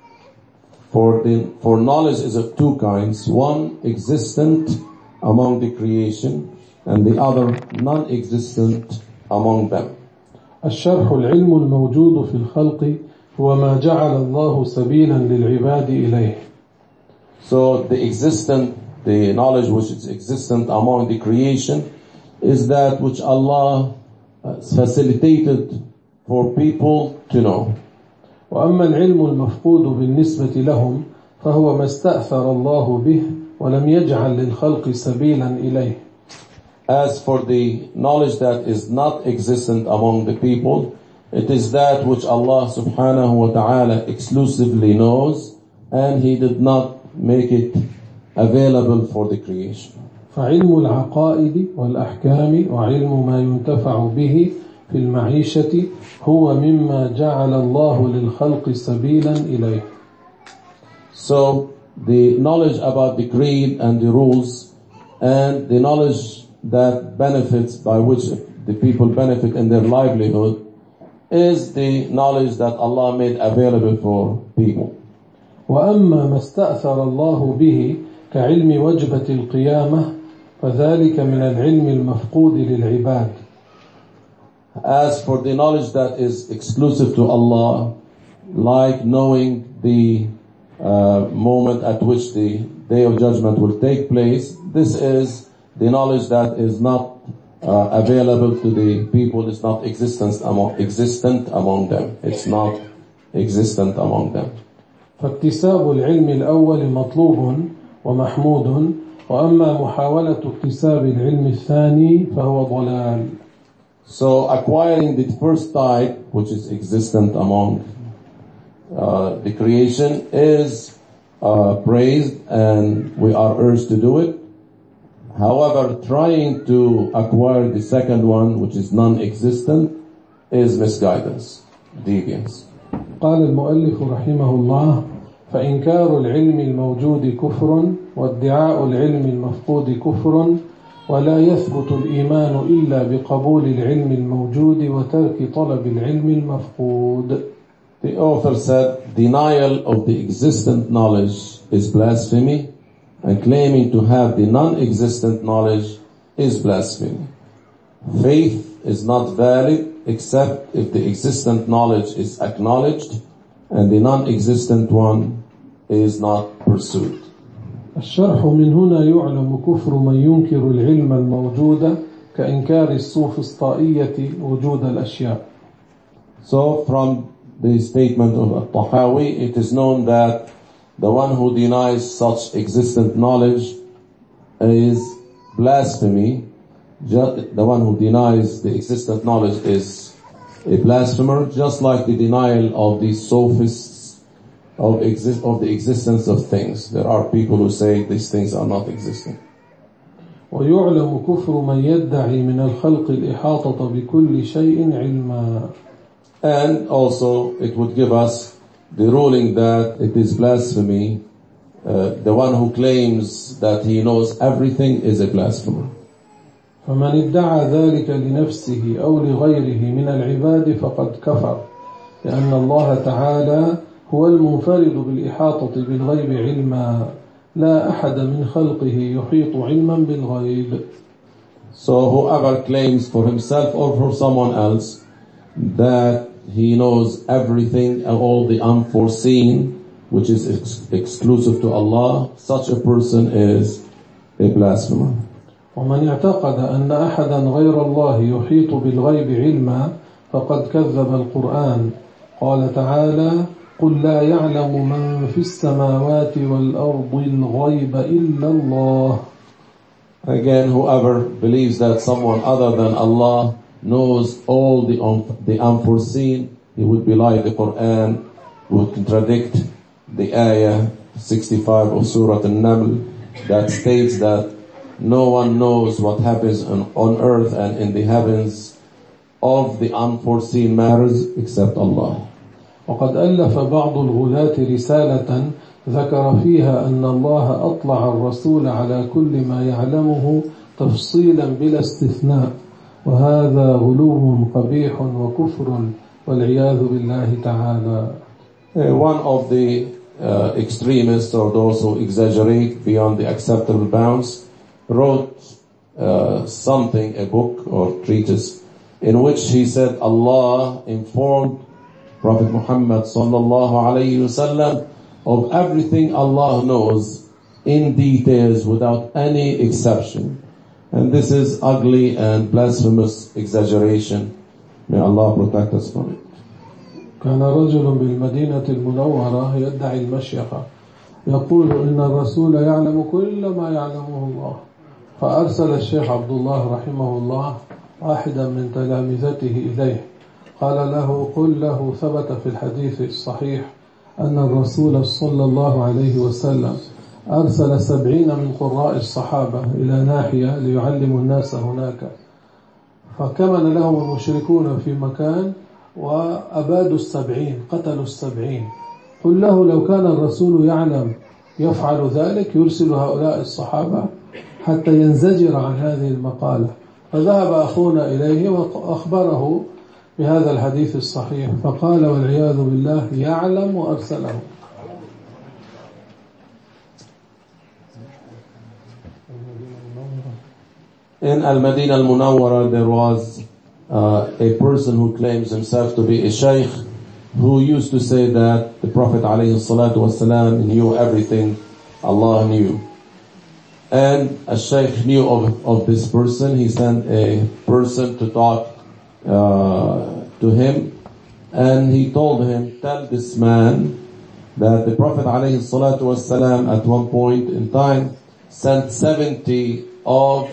For knowledge is of two kinds, one existent among the creation and the other non-existent among them. الشرح: العلم الموجود في الخلق هو ما جعل الله سبيلا للعباد إليه. So the knowledge which is existent among the creation is that which Allah facilitated for people to know. وأما العلم المفقود بالنسبة لهم فهو ما استأثر الله به ولم يجعل للخلق سبيلا إليه. As for the knowledge that is not existent among the people, it is that which Allah subhanahu wa ta'ala exclusively knows, and He did not make it available for the creation. فعلم العقائد والأحكام وعلم ما ينتفع به في المعيشة هو مما جعل الله للخلق سبيلا إليه. So the knowledge about the creed and the rules and the knowledge that benefits by which the people benefit in their livelihood is the knowledge that Allah made available for people. وأما ما استأثر الله به كعلم وجبة القيامة فذلك من العلم المفقود للعباد. As for the knowledge that is exclusive to Allah, like knowing the moment at which the Day of Judgment will take place, this is the knowledge that is not available to the people, it's not existent among them. It's not existent among them. فاكتساب العلم الأول مطلوب ومحمود، وأما محاولة اكتساب العلم الثاني فهو ضلال. So acquiring the first type, which is existent among the creation, is praised and we are urged to do it. However, trying to acquire the second one, which is non-existent, is misguidance, deviance. قال المؤلف رحمه الله: فإنكار العلم الموجود كفر، وادعاء العلم المفقود كفر، ولا يثبت الإيمان إلا بقبول العلم الموجود وترك طلب العلم المفقود. The author said, denial of the existent knowledge is blasphemy, and claiming to have the non-existent knowledge is blasphemy. Faith is not valid except if the existent knowledge is acknowledged and the non-existent one is not pursued. الشرح: من هنا يعلم كفر من ينكر العلم الموجود كإنكار السوفسطائية وجود الأشياء. So from the statement of Al-Tahawi, it is known that the one who denies such existent knowledge is blasphemy. The one who denies the existent knowledge is a blasphemer, just like the denial of the sophists of the existence of things. There are people who say these things are not existing. ويعلم كفر من يدعي من الخلق الإحاطة بكل شيء علما. And also it would give us the ruling that it is blasphemy. The one who claims that he knows everything is a blasphemer. فمن ادعى ذلك لنفسه أو لغيره من العباد فقد كفر، لأن الله تعالى هو المنفرد بالإحاطة بالغيب علما، لا أحد من خلقه يحيط علما بالغيب. So whoever claims for himself or for someone else that he knows everything and all the unforeseen, which is exclusive to Allah, such a person is a blasphemer. ومن اعتقد أن أحدا غير الله يحيط بالغيب علما فقد كذب القرآن. قال تعالى: قل لا يعلم من في السماوات والأرض الغيب إلا الله. Again, whoever believes that someone other than Allah knows all the unforeseen, he would belie the Quran, would contradict the ayah 65 of Surah An-Naml that states that no one knows what happens on earth and in the heavens of the unforeseen matters except Allah. وقد ألف بعض الغلاة رسالة ذكر فيها أن الله أطلع الرسول على كل ما يعلمه تفصيلا بلا استثناء، وهذا غلو قبيح وكفر والعياذ بالله تعالى. One of the extremists, or those who exaggerate beyond the acceptable bounds, wrote a book or treatise, in which he said Allah informed Prophet Muhammad sallallahu alayhi wasallam of everything Allah knows in details without any exception. And this is ugly and blasphemous exaggeration. May Allah protect us from it. كان رجل بالمدينة المنورة يدعي المشيخة، يقول إن الرسول يعلم كل ما يعلمه الله، فأرسل الشيخ عبد الله رحمه الله واحدا من تلامذته إليه، قال له: قل له ثبت في الحديث الصحيح أن الرسول صلى الله عليه وسلم أرسل 70 من قراء الصحابة إلى ناحية ليعلموا الناس هناك، فكمن لهم المشركون في مكان وأبادوا 70، قتلوا 70. قل له لو كان الرسول يعلم يفعل ذلك يرسل هؤلاء الصحابة حتى ينزجر عن هذه المقالة. فذهب أخونا إليه وأخبره بهذا الحديث الصحيح، فقال والعياذ بالله يعلم وأرسله. In Al-Madinah Al-Munawwara there was a person who claims himself to be a sheikh, who used to say that the Prophet ﷺ knew everything Allah knew. And a sheikh knew of this person. He sent a person to talk to him, and he told him, tell this man that the Prophet ﷺ at one point in time sent 70 of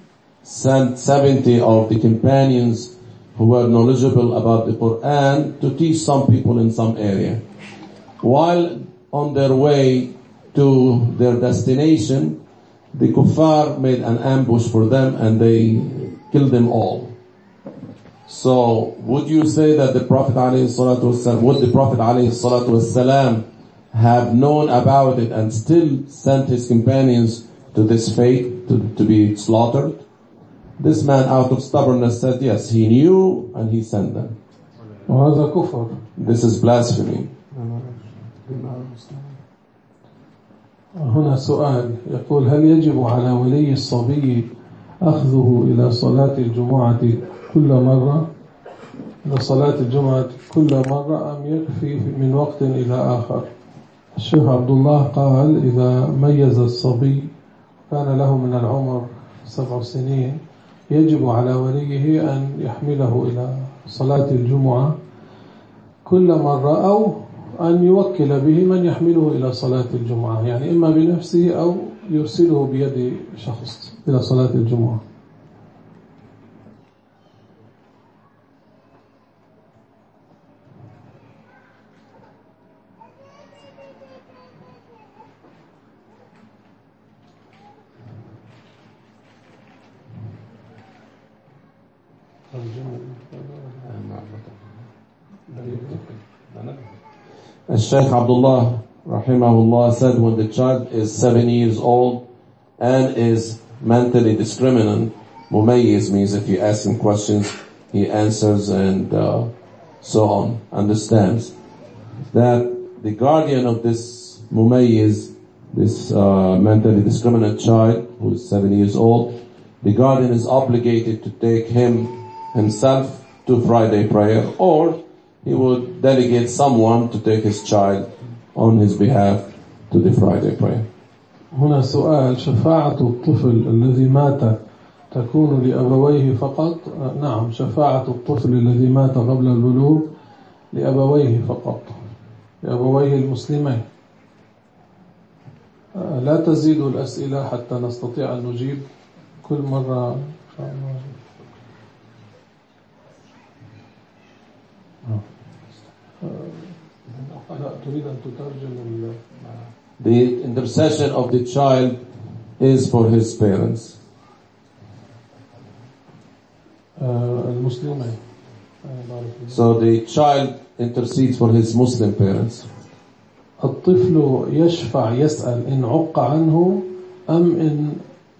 the companions who were knowledgeable about the Quran to teach some people in some area. While on their way to their destination, the kuffar made an ambush for them and they killed them all. So would you say that the Prophet ﷺ, would the Prophet ﷺ have known about it and still sent his companions to this fate, to be slaughtered? This man out of stubbornness said yes, he knew and he sent them. وهذا كفر. This is blasphemy. هنا سؤال يقول: هل يجب على ولي الصبي أخذه إلى صلاة الجمعة كل مرة، إلى صلاة الجمعة كل مرة، أم يكفي من وقت إلى آخر؟ الشيخ عبد الله قال: إذا ميز الصبي كان له من العمر 7 سنين يجب على وليه أن يحمله إلى صلاة الجمعة كل مرة، أو أن يوكل به من يحمله إلى صلاة الجمعة، يعني إما بنفسه أو يرسله بيد شخص إلى صلاة الجمعة. Shaykh Abdullah rahimahullah said when the child is 7 years old and is mentally discriminant, mumayyiz means if you ask him questions, he answers and so on, understands, that the guardian of this mumayyiz, this mentally discriminant child who is 7 years old, the guardian is obligated to take himself to Friday prayer, or he would delegate someone to take his child on his behalf to the Friday prayer. هنا سؤال: شفاعة الطفل الذي مات تكون لأبويه فقط؟ نعم، شفاعة الطفل الذي مات قبل البلوغ لأبويه فقط، لأبويه المسلمين. لا تزيدوا الأسئلة حتى نستطيع أن نجيب كل مرة إن شاء الله. The intercession of the child is for his parents. So the child intercedes for his Muslim parents. الطفل يشفع يسأل إن عق عنه أم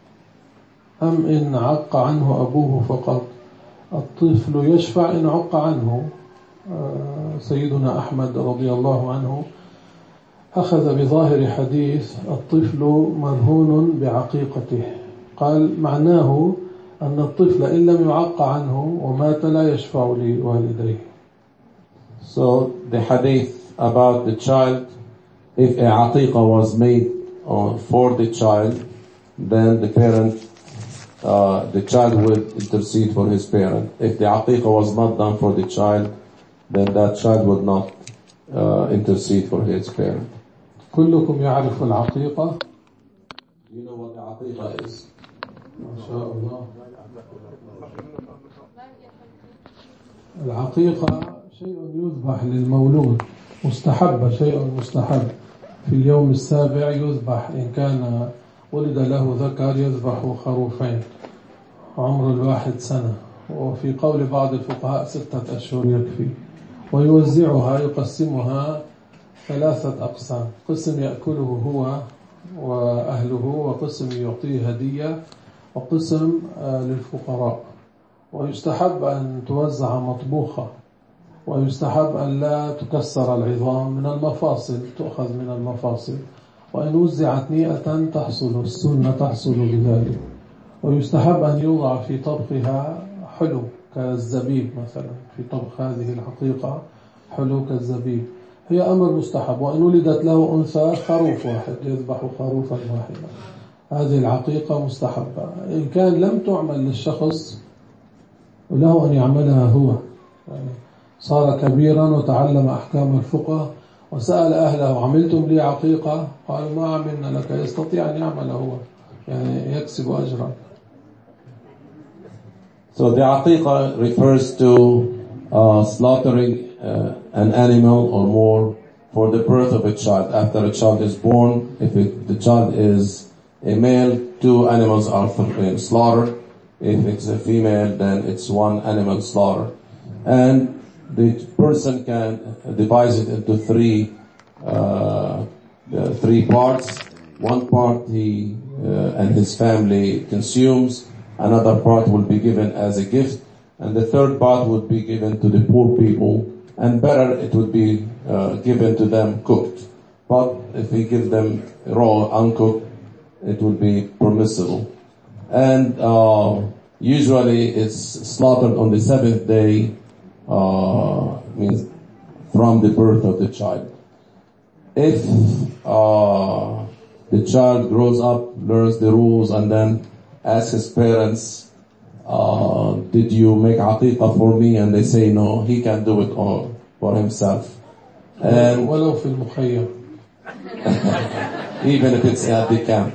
إن عق عنه أبوه فقط. الطفل يشفع إن عق عنه. سيدنا أحمد رضي الله عنه أخذ بظاهر حديث الطفل مرهون بعقيقته، قال معناه أن الطفل إن لم يعق عنه ومات لا يشفع لوالديه. So the hadith about the child, if a aqiqah was made for the child, then the child will intercede for his parent. If the aqiqah was not done for the child, then that child would not intercede for his parent. كلكم يعرف العقيقة. You know what the aqiqah is? ما شاء الله. العقيقة شيء يذبح للمولود، مستحب، شيء مستحب. في اليوم السابع يذبح، إن كان ولد له ذكر يذبح خروفين عمر 1 سنة، وفي قول بعض الفقهاء 6 أشهر يكفي. ويوزعها، يقسمها 3 أقسام: قسم يأكله هو وأهله، وقسم يعطيه هدية، وقسم للفقراء. ويستحب أن توزع مطبوخة، ويستحب أن لا تكسر العظام من المفاصل، تؤخذ من المفاصل، وإن وزعت نيئة تحصل السنة، تحصل بذلك. ويستحب أن يوضع في طبخها حلو كالزبيب مثلا، في طبخ هذه العقيقة حلو كالزبيب، هي أمر مستحب. وإن ولدت له أنثى خروف واحد، يذبح خروفا واحدا. هذه العقيقة مستحبة. إن كان لم تعمل للشخص له أن يعملها هو، يعني صار كبيرا وتعلم أحكام الفقه وسأل أهله عملتم لي عقيقة؟ قالوا ما عملنا لك. يستطيع أن يعمل هو، يعني يكسب أجرا. So the aqiqah refers to slaughtering an animal or more for the birth of a child. After a child is born, if the child is a male, 2 animals are slaughtered. If it's a female, then it's 1 animal slaughtered. And the person can divide it into 3 parts. 1 part he and his family consumes, another part will be given as a gift, and the 3rd part would be given to the poor people, and better it would be given to them cooked. But if we give them raw, uncooked, it would be permissible. And usually it's slaughtered on the 7th day, means from the birth of the child. If the child grows up, learns the rules, and then asks his parents, did you make aqiqah for me? And they say no, he can do it all for himself. And ولو في المخيم. even if it's at the camp.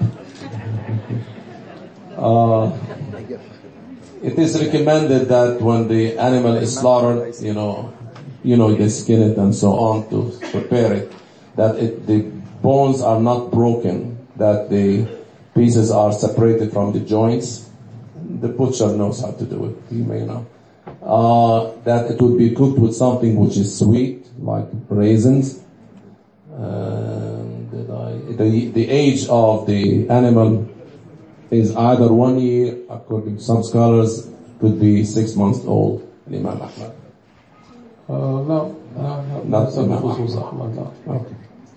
It is recommended that when the animal is slaughtered, they skin it and so on to prepare it, that the bones are not broken, that the pieces are separated from the joints. The butcher knows how to do it. He may know. That it would be cooked with something which is sweet, like raisins. The age of the animal is either 1 year, according to some scholars, could be 6 months old. Imam Ahmad. لا Not ليس Imam بخصوص Ahmad. أحمد لا. Okay.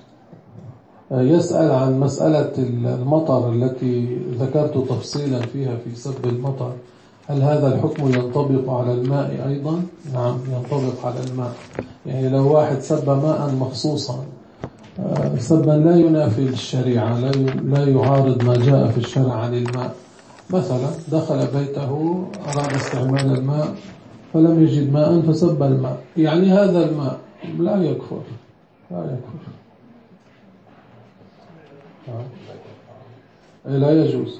يسأل عن مسألة المطر التي ذكرت تفصيلا فيها في سب المطر. هل هذا الحكم ينطبق على الماء أيضا؟ نعم ينطبق على الماء. يعني لو واحد سب ماء مخصوصا سبا لا ينافي الشريعة، لا يعارض ما جاء في الشرع عن الماء. مثلا دخل بيته أراد استعمال الماء فلم يجد ماء فسب الماء، يعني هذا الماء لا يكفر. لا يجوز.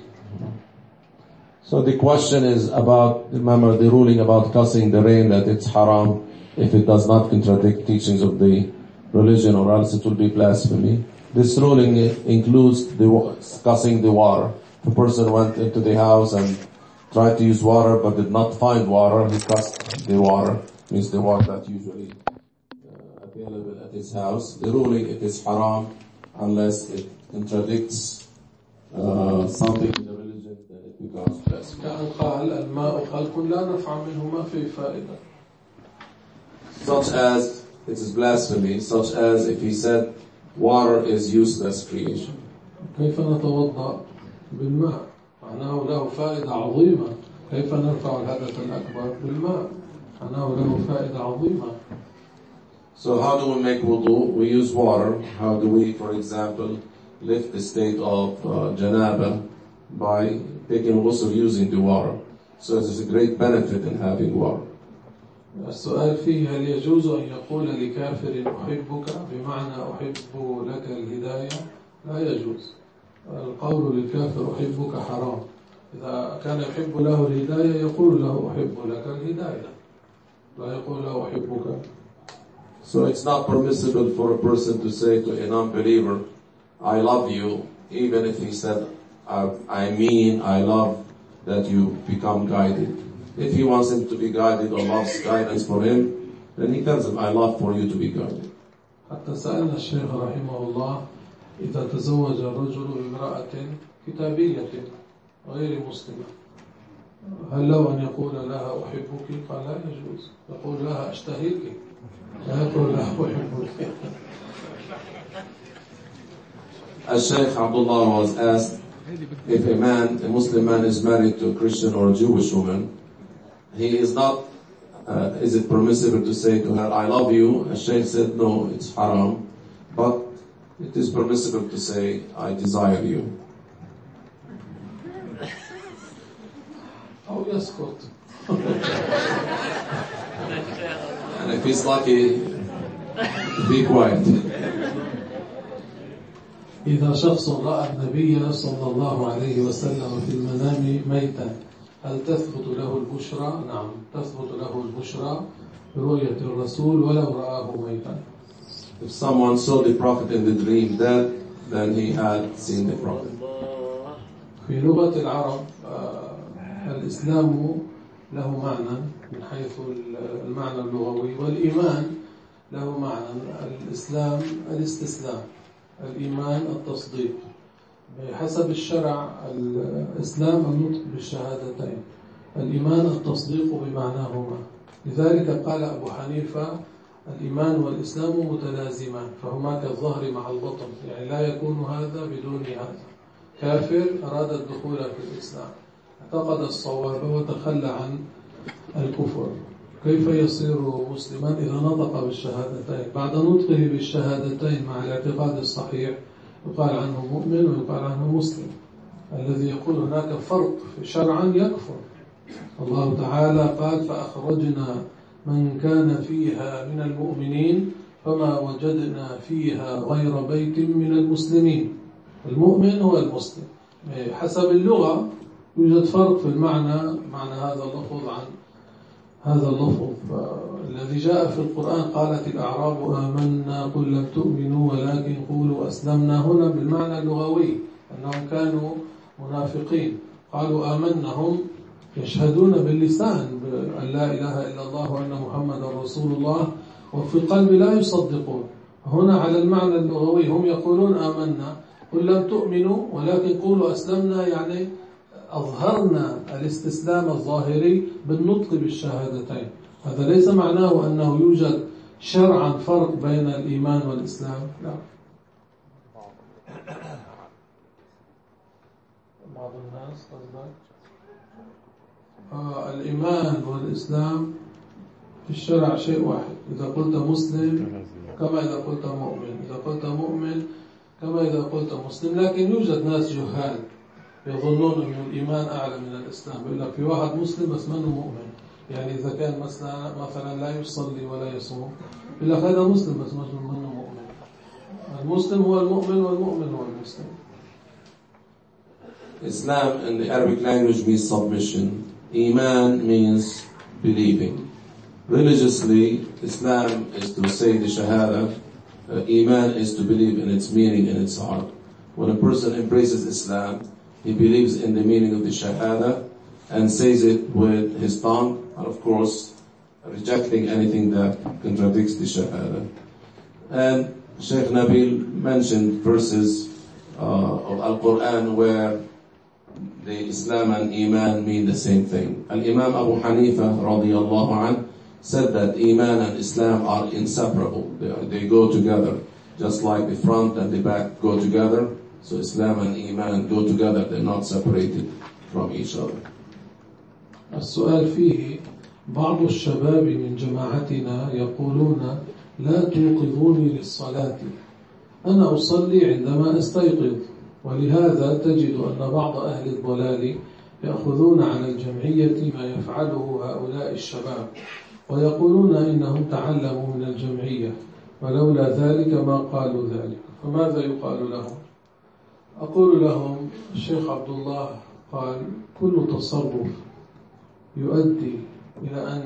So the question is about, remember the ruling about cussing the rain, that it's haram if it does not contradict teachings of the religion, or else it will be blasphemy. This ruling includes cussing the water. If a person went into the house and tried to use water but did not find water, he cussed the water, means the water that usually available at his house. The ruling, it is haram unless it contradicts something in the religion, then it becomes blasphemy. كأن قال الماء خلق لا نفع منه ما في فائدة. Such as, it is blasphemy, such as if he said water is useless creation. كيف نتوضأ بالماء؟ معناه له فائدة عظيمة. كيف نرفع الحدث الأكبر بالماء؟ معناه له فائدة عظيمة. So how do we make wudu? We use water. How do we, for example, lift the state of janaba? By taking ghusl using the water. So there's a great benefit in having water. السؤال فيه هل يجوز أن يقول لكافر أحبك بمعنى أحب لك الهداية؟ لا يجوز. القول للكافر أحبك حرام. إذا كان يحب له الهداية يقول له أحب لك الهداية، لا يقول له أحبك. So it's not permissible for a person to say to a non-believer, I love you, even if he said, I love that you become guided. If he wants him to be guided or loves guidance for him, then he tells him, I love for you to be guided. حتى سألنا الشيخ رحمه الله إذا تزوج الرجل امرأة كتابية غير مسلمة هل له أن يقول لها أحبك؟ قال لا يجوز. يقول لها أشتهيك، لا يقول لها أحبك. As Sheikh Abdullah was asked, if a Muslim man is married to a Christian or a Jewish woman, he is not, is it permissible to say to her, I love you? As Sheikh said, no, it's haram. But it is permissible to say, I desire you. أو يسكت. And if he's lucky, be quiet. إذا شخص رأى النبي صلى الله عليه وسلم في المنام ميتا هل تثبت له البشرى؟ نعم تثبت له البشرى برؤية الرسول ولو رآه ميتا. If someone saw the Prophet in the dream dead, then he had seen the Prophet. في لغة العرب الإسلام له معنى من حيث المعنى اللغوي، والإيمان له معنى. الإسلام الاستسلام، الإيمان التصديق. بحسب الشرع الإسلام النطق بالشهادتين، الإيمان التصديق بمعناهما. لذلك قال أبو حنيفة الإيمان والإسلام متلازمان، فهما كالظهر مع البطن، يعني لا يكون هذا بدون هذا. كافر أراد الدخول في الإسلام، اعتقد الصواب وتخلى عن الكفر، كيف يصير مسلما إذا نطق بالشهادتين؟ بعد نطقه بالشهادتين مع الاعتقاد الصحيح يقال عنه مؤمن ويقال عنه مسلم. الذي يقول هناك فرق شرعا يكفر. الله تعالى قال فأخرجنا من كان فيها من المؤمنين فما وجدنا فيها غير بيت من المسلمين. المؤمن هو المسلم. حسب اللغة يوجد فرق في المعنى، معنى هذا اللفظ عن هذا اللفظ. الذي جاء في القرآن قالت الأعراب آمنا قل لم تؤمنوا ولكن قولوا أسلمنا، هنا بالمعنى اللغوي أنهم كانوا منافقين. قالوا آمنا، هم يشهدون باللسان أن لا إله إلا الله وأن محمد رسول الله، وفي القلب لا يصدقون. هنا على المعنى اللغوي هم يقولون آمنا قل لم تؤمنوا ولكن قولوا أسلمنا، يعني أظهرنا الاستسلام الظاهري بالنطق بالشهادتين. هذا ليس معناه أنه يوجد شرعا فرق بين الإيمان والإسلام، لا. بعض الناس الإيمان والإسلام في الشرع شيء واحد. إذا قلت مسلم كما إذا قلت مؤمن، إذا قلت مؤمن كما إذا قلت مسلم. لكن يوجد ناس جهال يظنون أن الإيمان أعلى من الإسلام، يقول لك في واحد مسلم بس منه مؤمن. يعني إذا كان مثلا لا يصلي ولا يصوم، يقول لك هذا مسلم بس منه مؤمن. المسلم هو المؤمن والمؤمن هو المسلم. Islam in the Arabic language means submission. Iman means believing. Religiously, Islam is to say the Shahada. Iman is to believe in its meaning in its heart. When a person embraces Islam, he believes in the meaning of the Shahada and says it with his tongue, and of course, rejecting anything that contradicts the Shahada. And Sheikh Nabil mentioned verses of Al-Quran where the Islam and Iman mean the same thing. Al-Imam Abu Hanifa radiyallahu anh said that Iman and Islam are inseparable. They go together, just like the front and the back go together. So Islam and Iman go together, they're not separated from each other. السؤال فيه بعض الشباب من جماعتنا يقولون لا توقظوني للصلاة، أنا أصلي عندما أستيقظ. ولهذا تجد أن بعض أهل الضلال يأخذون على الجمعية ما يفعله هؤلاء الشباب، ويقولون إنهم تعلموا من الجمعية، ولولا ذلك ما قالوا ذلك. فماذا يقال لهم؟ أقول لهم الشيخ عبد الله قال كل تصرف يؤدي إلى أن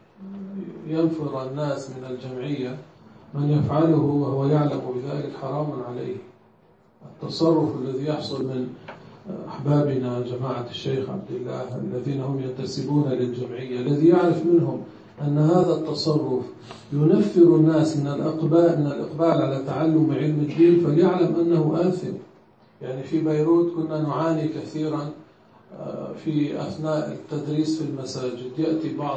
ينفر الناس من الجمعية من يفعله وهو يعلم بذلك حرام عليه. التصرف الذي يحصل من أحبابنا جماعة الشيخ عبد الله الذين هم ينتسبون للجمعية، الذي يعرف منهم أن هذا التصرف ينفر الناس من الإقبال على تعلم علم الدين، فليعلم أنه آثم. يعني في بيروت كنا نعاني كثيرا في أثناء التدريس في المساجد، يأتي بعض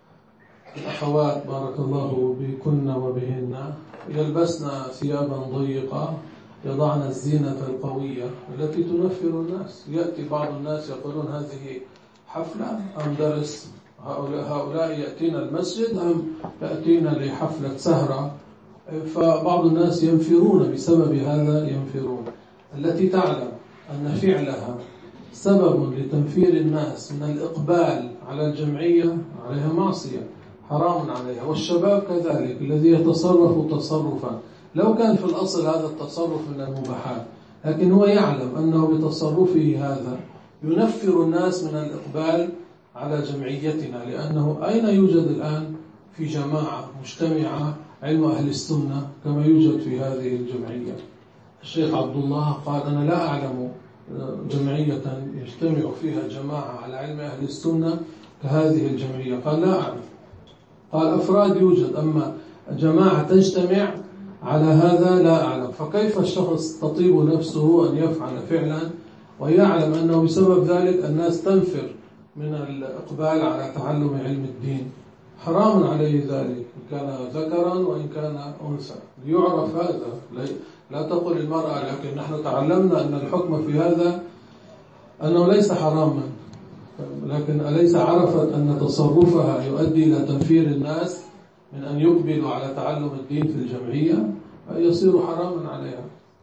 الأخوات بارك الله بكن وبهن يلبسن ثيابا ضيقة، يضعن الزينة القوية التي تنفر الناس. يأتي بعض الناس يقولون هذه حفلة أم درس؟ هؤلاء يأتين المسجد أم يأتين لحفلة سهرة؟ فبعض الناس ينفرون بسبب هذا، ينفرون. التي تعلم أن فعلها سبب لتنفير الناس من الإقبال على الجمعية عليها معصية، حرام عليها. والشباب كذلك الذي يتصرف تصرفا لو كان في الأصل هذا التصرف من المباحات، لكن هو يعلم أنه بتصرفه هذا ينفر الناس من الإقبال على جمعيتنا. لأنه أين يوجد الآن في جماعة مجتمعة علم أهل السنة كما يوجد في هذه الجمعية. الشيخ عبد الله قال أنا لا أعلم جمعية يجتمع فيها جماعة على علم أهل السنة كهذه الجمعية. قال لا أعلم. قال أفراد يوجد، أما جماعة تجتمع على هذا لا أعلم. فكيف الشخص تطيب نفسه أن يفعل فعلا ويعلم أنه بسبب ذلك الناس تنفر من الإقبال على تعلم علم الدين؟ حرام عليه ذلك إن كان ذكرا وإن كان أنثى، ليعرف هذا. لا تقل المرأة، لكن نحن تعلمنا أن الحكم في هذا أنه ليس حراما، لكن أليس عرفت أن تصرفها يؤدي إلى تنفير الناس من أن يقبلوا على تعلم الدين في الجمعية؟ يصير حراما عليها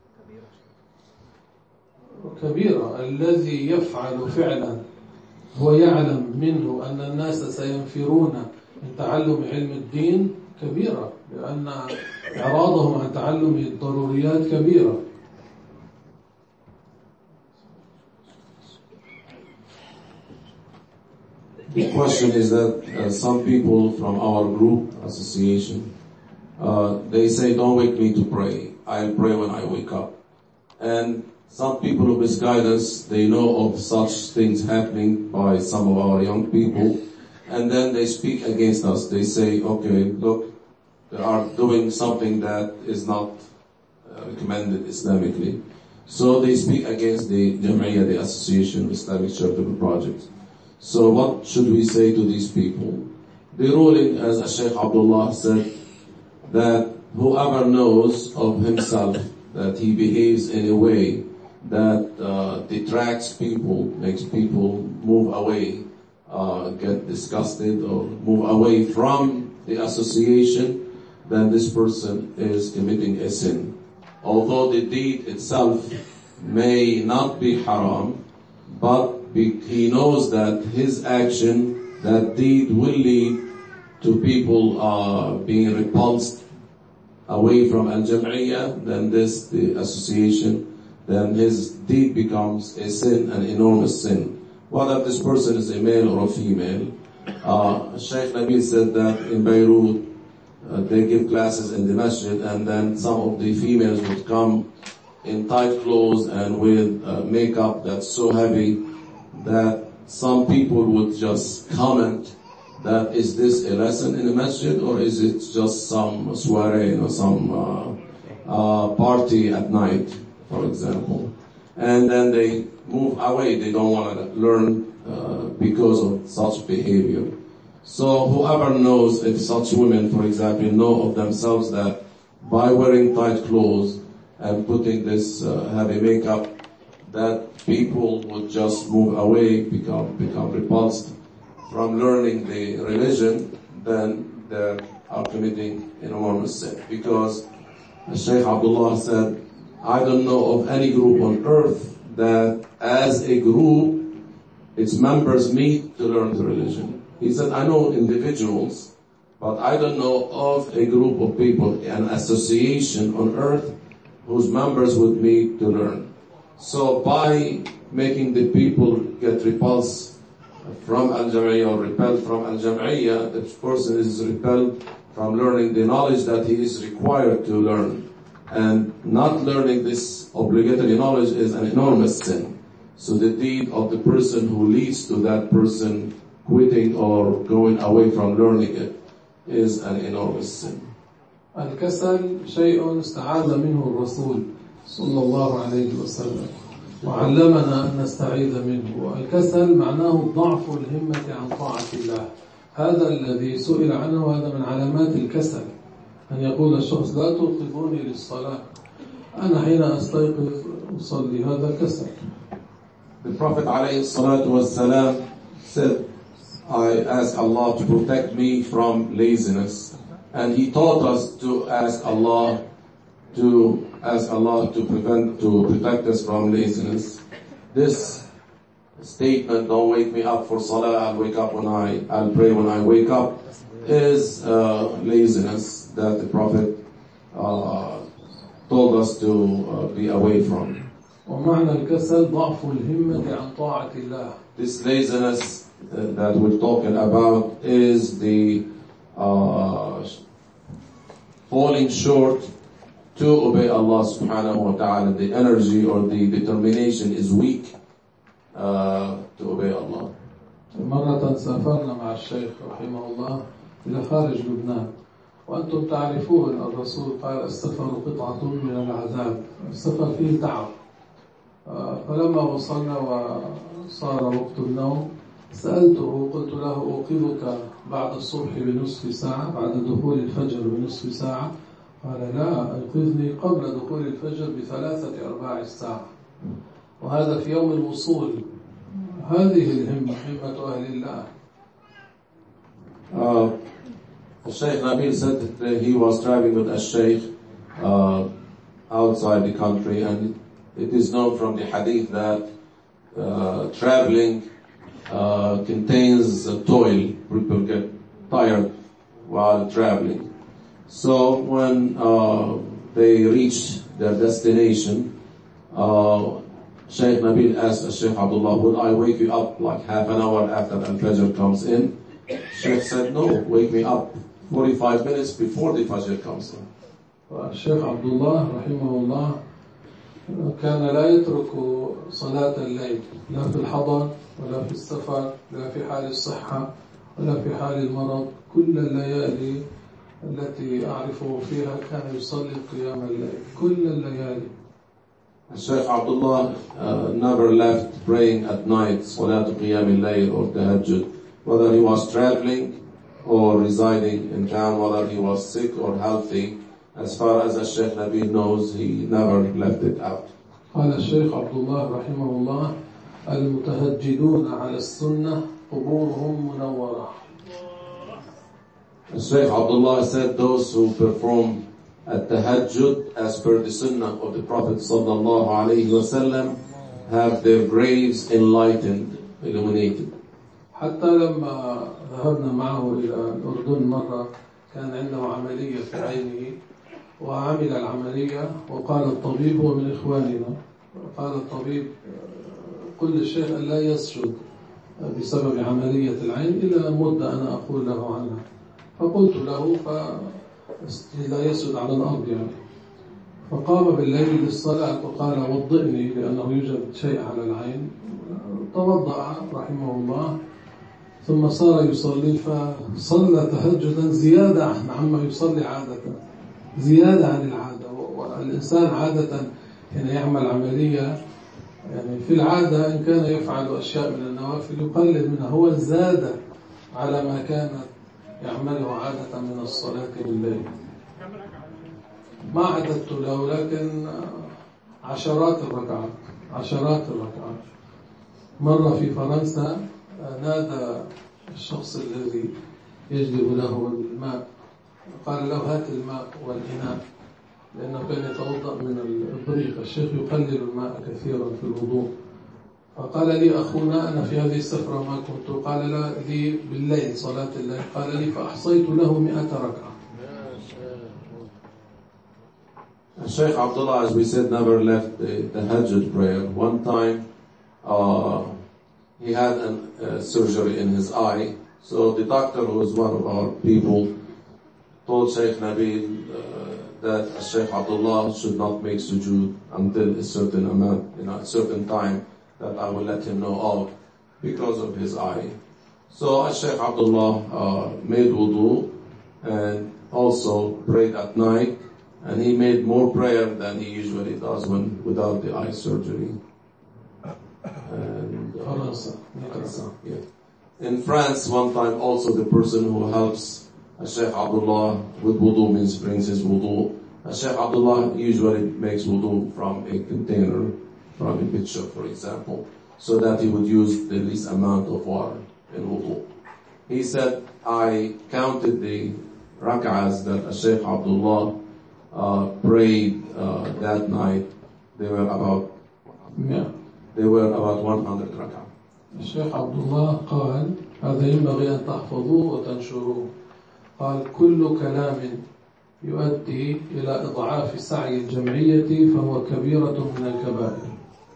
كبيرة. الذي يفعل فعلا هو يعلم منه أن الناس سينفرون من تعلم علم الدين كبيرة، لأن إعراضهم عن تعلم الضروريات كبيرة. The question is that some people from our group association, they say, don't wake me to pray. I'll pray when I wake up. And some people who misguide us, they know of such things happening by some of our young people, and then they speak against us. They say, okay, look, they are doing something that is not recommended Islamically. So they speak against the Jam'iyyah, the Association of Islamic Charitable Projects. So what should we say to these people? The ruling, as Sheikh Abdullah said, that whoever knows of himself that he behaves in a way that detracts people, makes people move away, get disgusted or move away from the association, then this person is committing a sin. Although the deed itself may not be haram, but he knows that his action, that deed will lead to people being repulsed away from Al-Jam'iyyah, then the association, then his deed becomes a sin, an enormous sin. Whether this person is a male or a female. Sheikh Nabil said that in Beirut, they give classes in the masjid, and then some of the females would come in tight clothes and with makeup that's so heavy that some people would just comment that is this a lesson in the masjid or is it just some soiree or some party at night, for example. And then they move away. They don't want to learn because of such behavior. So whoever knows, if such women, for example, know of themselves that by wearing tight clothes and putting this heavy makeup, that people would just move away, become repulsed from learning the religion, then they are committing an enormous sin. Because Sheikh Abdullah said, I don't know of any group on earth that as a group, its members meet to learn the religion. He said, I know individuals, but I don't know of a group of people, an association on earth, whose members would meet to learn. So by making the people get repulsed from Al-Jam'iyyah or repelled from Al-Jam'iyyah, the person is repelled from learning the knowledge that he is required to learn. And not learning this obligatory knowledge is an enormous sin. So the deed of the person who leads to that person quitting or going away from learning it is an enormous sin. الكسل شيء استعاذ منه الرسول صلى الله عليه وسلم وعلمنا أن نستعيذ منه. الكسل معناه ضعف الهمة عن طاعة الله. هذا الذي سئل عنه، هذا من علامات الكسل، أن يقول الشخص لا توقظوني للصلاة، أنا حين أستيقظ أصلي، هذا كسل. The Prophet ﷺ said, I ask Allah to protect me from laziness. And he taught us to ask Allah to protect us from laziness. This statement, don't wake me up for salah, I'll pray when I wake up, is laziness that the Prophet told us to be away from. ومعنى الكسل ضعف الهمة عن طاعة الله. This laziness that we're talking about is the falling short to obey Allah subhanahu wa ta'ala. The energy or the determination is weak to obey Allah. مرة سافرنا مع الشيخ رحمه الله إلى خارج لبنان، وأنتم تعرفون الرسول قال السفر قطعة من العذاب، السفر فيه تعب. فلما وصلنا وصار وقت النوم سألته، قلت له أوقظك بعد الصبح بنصف ساعة، بعد دخول الفجر بنصف ساعة؟ قال لا، أيقظني قبل دخول الفجر ب3/4 الساعة، وهذا في يوم الوصول. هذه الهمة، همة أهل الله. Sheikh Nabil said that he was traveling with a Sheikh outside the country, and it is known from the hadith that traveling contains toil. People get tired while traveling. So when they reached their destination, Sheikh Nabil asked Sheikh Abdullah, would I wake you up like half an hour after Al-Fajr comes in? Sheikh said, no, wake me up 45 minutes before the Fajr comes in. الشيخ عبد الله رحمه الله كان لا يترك صلاة الليل، لا في الحضر ولا في السفر، لا في حال الصحة ولا في حال المرض. كل الليالي التي أعرفه فيها كان يصلي قيام الليل كل الليالي. Sheikh Abdullah never left praying at night, Salatul Qiyam al-Layl or Tahajjud, whether he was traveling or residing in town, whether he was sick or healthy. As far as Sheikh Nabil knows, he never left it out. قال الشيخ عبد الله رحمه الله المتهجدون على السنة قبورهم منورة. Sheikh Abdullah said those who perform at-tahajjud as per the sunnah of the Prophet sallallahu alayhi wasallam have their graves enlightened, illuminated. حتى لما ذهبنا معه إلى الأردن مرة كان عنده عملية في عينه، وعمل العملية وقال الطبيب، هو من إخواننا، قال الطبيب قل للشيخ أن لا يسجد بسبب عملية العين إلى مدة أنا أقول له عنها. فقلت له لا يسجد على الأرض يعني. فقام بالليل للصلاة وقال وضئني لأنه يوجد شيء على العين. توضأ رحمه الله ثم صار يصلي، فصلى تهجدا زيادة عما يصلي عادة، زيادة عن العادة. والإنسان عادة حين يعمل عملية يعني في العادة إن كان يفعل أشياء من النوافل يقلل منها، هو زاد على ما كان يعمله عادة من الصلاة بالليل. ما عددت له لكن عشرات الركعات. مرة في فرنسا نادى الشخص الذي يجلب له الماء، قال له هات الماء والإناء، لأنه كان يتوضأ من البريق. الشيخ يقلل الماء كثيرا في الوضوء. فقال لي أخونا أنا في هذه السفرة ما كنت، قال لي بالليل صلاة الليل، قال لي فأحصيت له 100 ركعة. Sheikh Abdullah, as we said, never left the Tahajjud prayer. One time he had a surgery in his eye, so the doctor, who was one of our people, told Sheikh Nabil that Sheikh Abdullah should not make sujood until a certain amount, a certain time that I will let him know of because of his eye. So Sheikh Abdullah made wudu and also prayed at night, and he made more prayer than he usually does when without the eye surgery. And yeah. In France, one time also the person who helps Sheikh Abdullah with wudu, means brings his wudu. Sheikh Abdullah usually makes wudu from a container, from a pitcher, for example, so that he would use the least amount of water in wudu. He said, I counted the rak'ahs that Sheikh Abdullah prayed that night. They were about 100 rak'ah. الشيخ عبد الله قال هذا ينبغي أن تحفظوه وتنشروه. قال كل كلام يؤدي إلى إضعاف سعي الجمعية فهو كبيرة من الكبائر.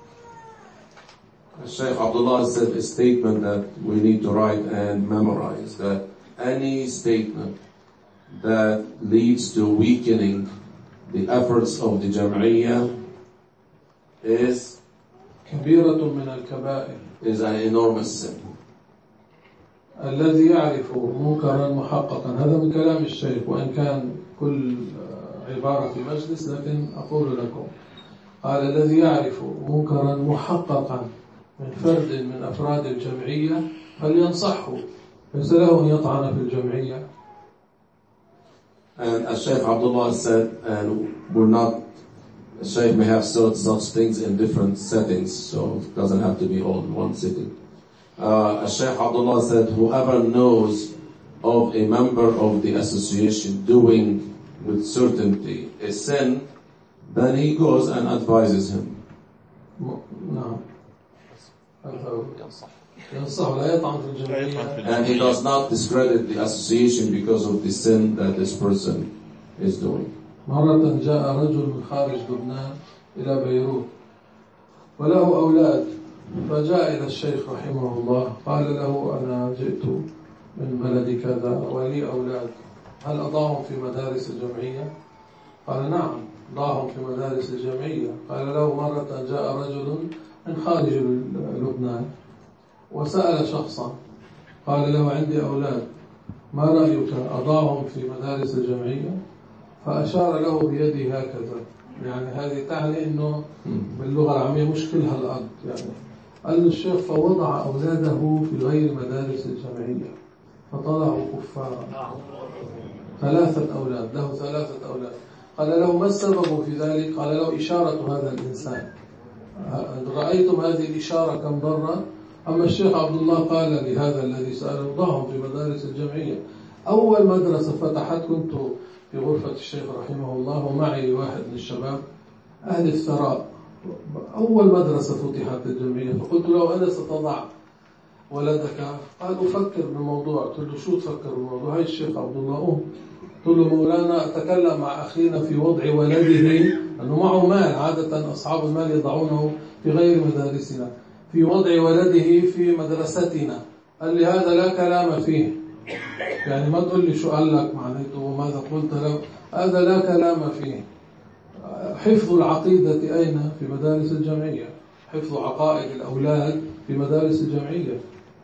Sheikh Abdullah said a statement that we need to write and memorize, that any statement that leads to weakening the efforts of the Jam'iyyah is كبيرة من الكبائر. an enormous sin. الذي يعرف منكرا محققا، هذا من كلام الشيخ وإن كان كل عبارة في مجلس، لكن أقول لكم قال الذي يعرف منكرا محققا من فرد من أفراد الجمعية فلينصحه، ليس له أن يطعن في الجمعية. And as Shaykh Abdullah said, and we're not, Shaykh may have said such things in different settings, so it doesn't have to be all in one sitting. As Shaykh Abdullah said, whoever knows of a member of the association doing with certainty a sin, then he goes and advises him. نعم. ينصح لا يطعن في الجمعية. And he does not discredit the association because of the sin that this person is doing. مرة جاء رجل من خارج لبنان إلى بيروت وله أولاد، فجاء إلى الشيخ رحمه الله قال له أنا جئت من بلد كذا ولي أولاد، هل أضعهم في مدارس الجمعية؟ قال نعم ضعهم في مدارس الجمعية. قال له مرة جاء رجل من خارج لبنان وسأل شخصا قال له عندي أولاد ما رأيك أضعهم في مدارس الجمعية؟ فأشار له بيده هكذا، يعني هذه تعني أنه باللغة العامية مشكلها الأرض. يعني قال الشيخ فوضع أولاده في غير مدارس الجمعية فطلعوا كفارا. 3 أولاد له، 3 أولاد. قال له ما السبب في ذلك؟ قال له إشارة هذا الإنسان. رأيتم هذه الإشارة كم ضرة؟ أما الشيخ عبد الله قال لهذا الذي سأله ضعهم في مدارس الجمعية. أول مدرسة فتحت كنت في غرفة الشيخ رحمه الله ومعي واحد من الشباب أهل الثراء، أول مدرسة فتحت الجمعية، فقلت له أنا ستضع ولدك؟ قال أفكر بالموضوع. قلت له شو تفكر بالموضوع؟ هاي الشيخ عبد الله قلت له مولانا أتكلم مع أخينا في وضع ولده، أنه معه مال، عادة أصحاب المال يضعونه في غير مدارسنا، في وضع ولده في مدرستنا. قال لي هذا لا كلام فيه، يعني ما تقول لي شو قال لك معناته وماذا قلت له، هذا لا كلام فيه. حفظ العقيدة أين؟ في مدارس الجمعية. حفظ عقائد الأولاد في مدارس الجمعية.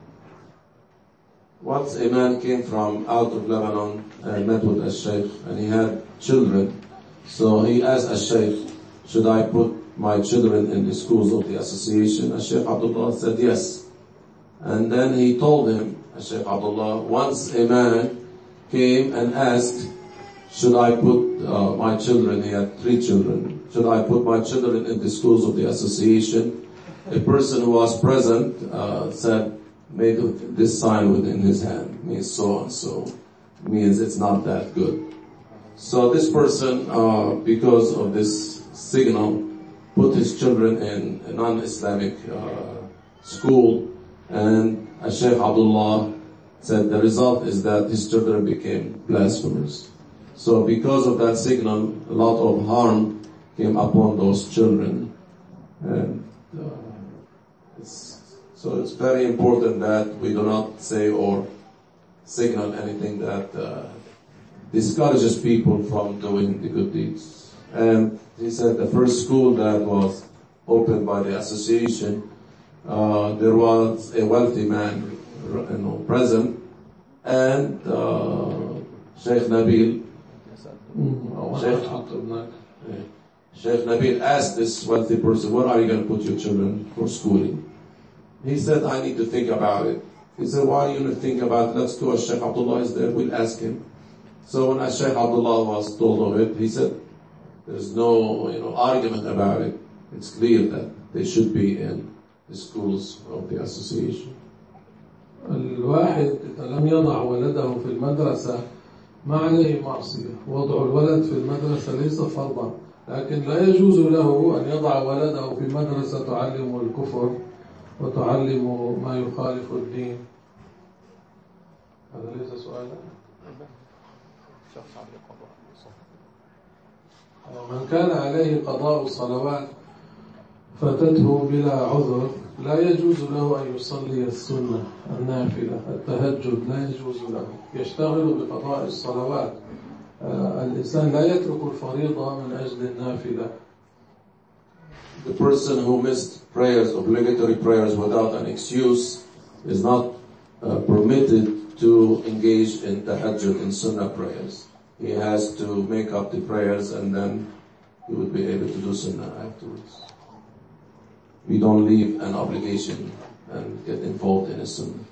Once a man came from out of Lebanon and met with a sheikh, and he had children. So he asked a sheikh, should I put my children in the schools of the association? Sheikh Abdullah said yes. And then he told him, Sheikh Abdullah, once a man came and asked, should I put my children, he had 3 children, should I put my children in the schools of the association? A person who was present said, made this sign within his hand, means so and so, means it's not that good. So this person, because of this signal, put his children in a non-Islamic school, and Shaykh Abdullah said the result is that his children became blasphemers. So because of that signal, a lot of harm came upon those children. And so it's very important that we do not say or signal anything that discourages people from doing the good deeds. And he said the first school that was opened by the association, there was a wealthy man present, and Sheikh Nabil Sheikh Nabil asked this wealthy person, where are you going to put your children for schooling? He said, I need to think about it. He said, why are you going to think about it? Let's go, Sheikh Abdullah is there, we'll ask him. So when Sheikh Abdullah was told of it, he said, there's no argument about it. It's clear that they should be in the schools of the association. الواحد إذا لم يضع ولده في المدرسة ما عليه معصية. وضع الولد في المدرسة ليس فرضا، لكن لا يجوز له أن يضع ولده في مدرسة تعلم الكفر وتعلم ما يخالف الدين. هذا ليس سؤالا. من كان عليه قضاء الصلوات فاتته بلا عذر لا يجوز له أن يصلي السنة النافلة التهجد، لا يجوز له، يشتغل بقضاء الصلوات. الإنسان لا يترك الفريضة من أجل النافلة. The person who missed prayers, obligatory prayers, without an excuse is not permitted to engage in tahajjud, in sunnah prayers. He has to make up the prayers and then he would be able to do sunnah afterwards. We don't leave an obligation and get involved in a sunnah.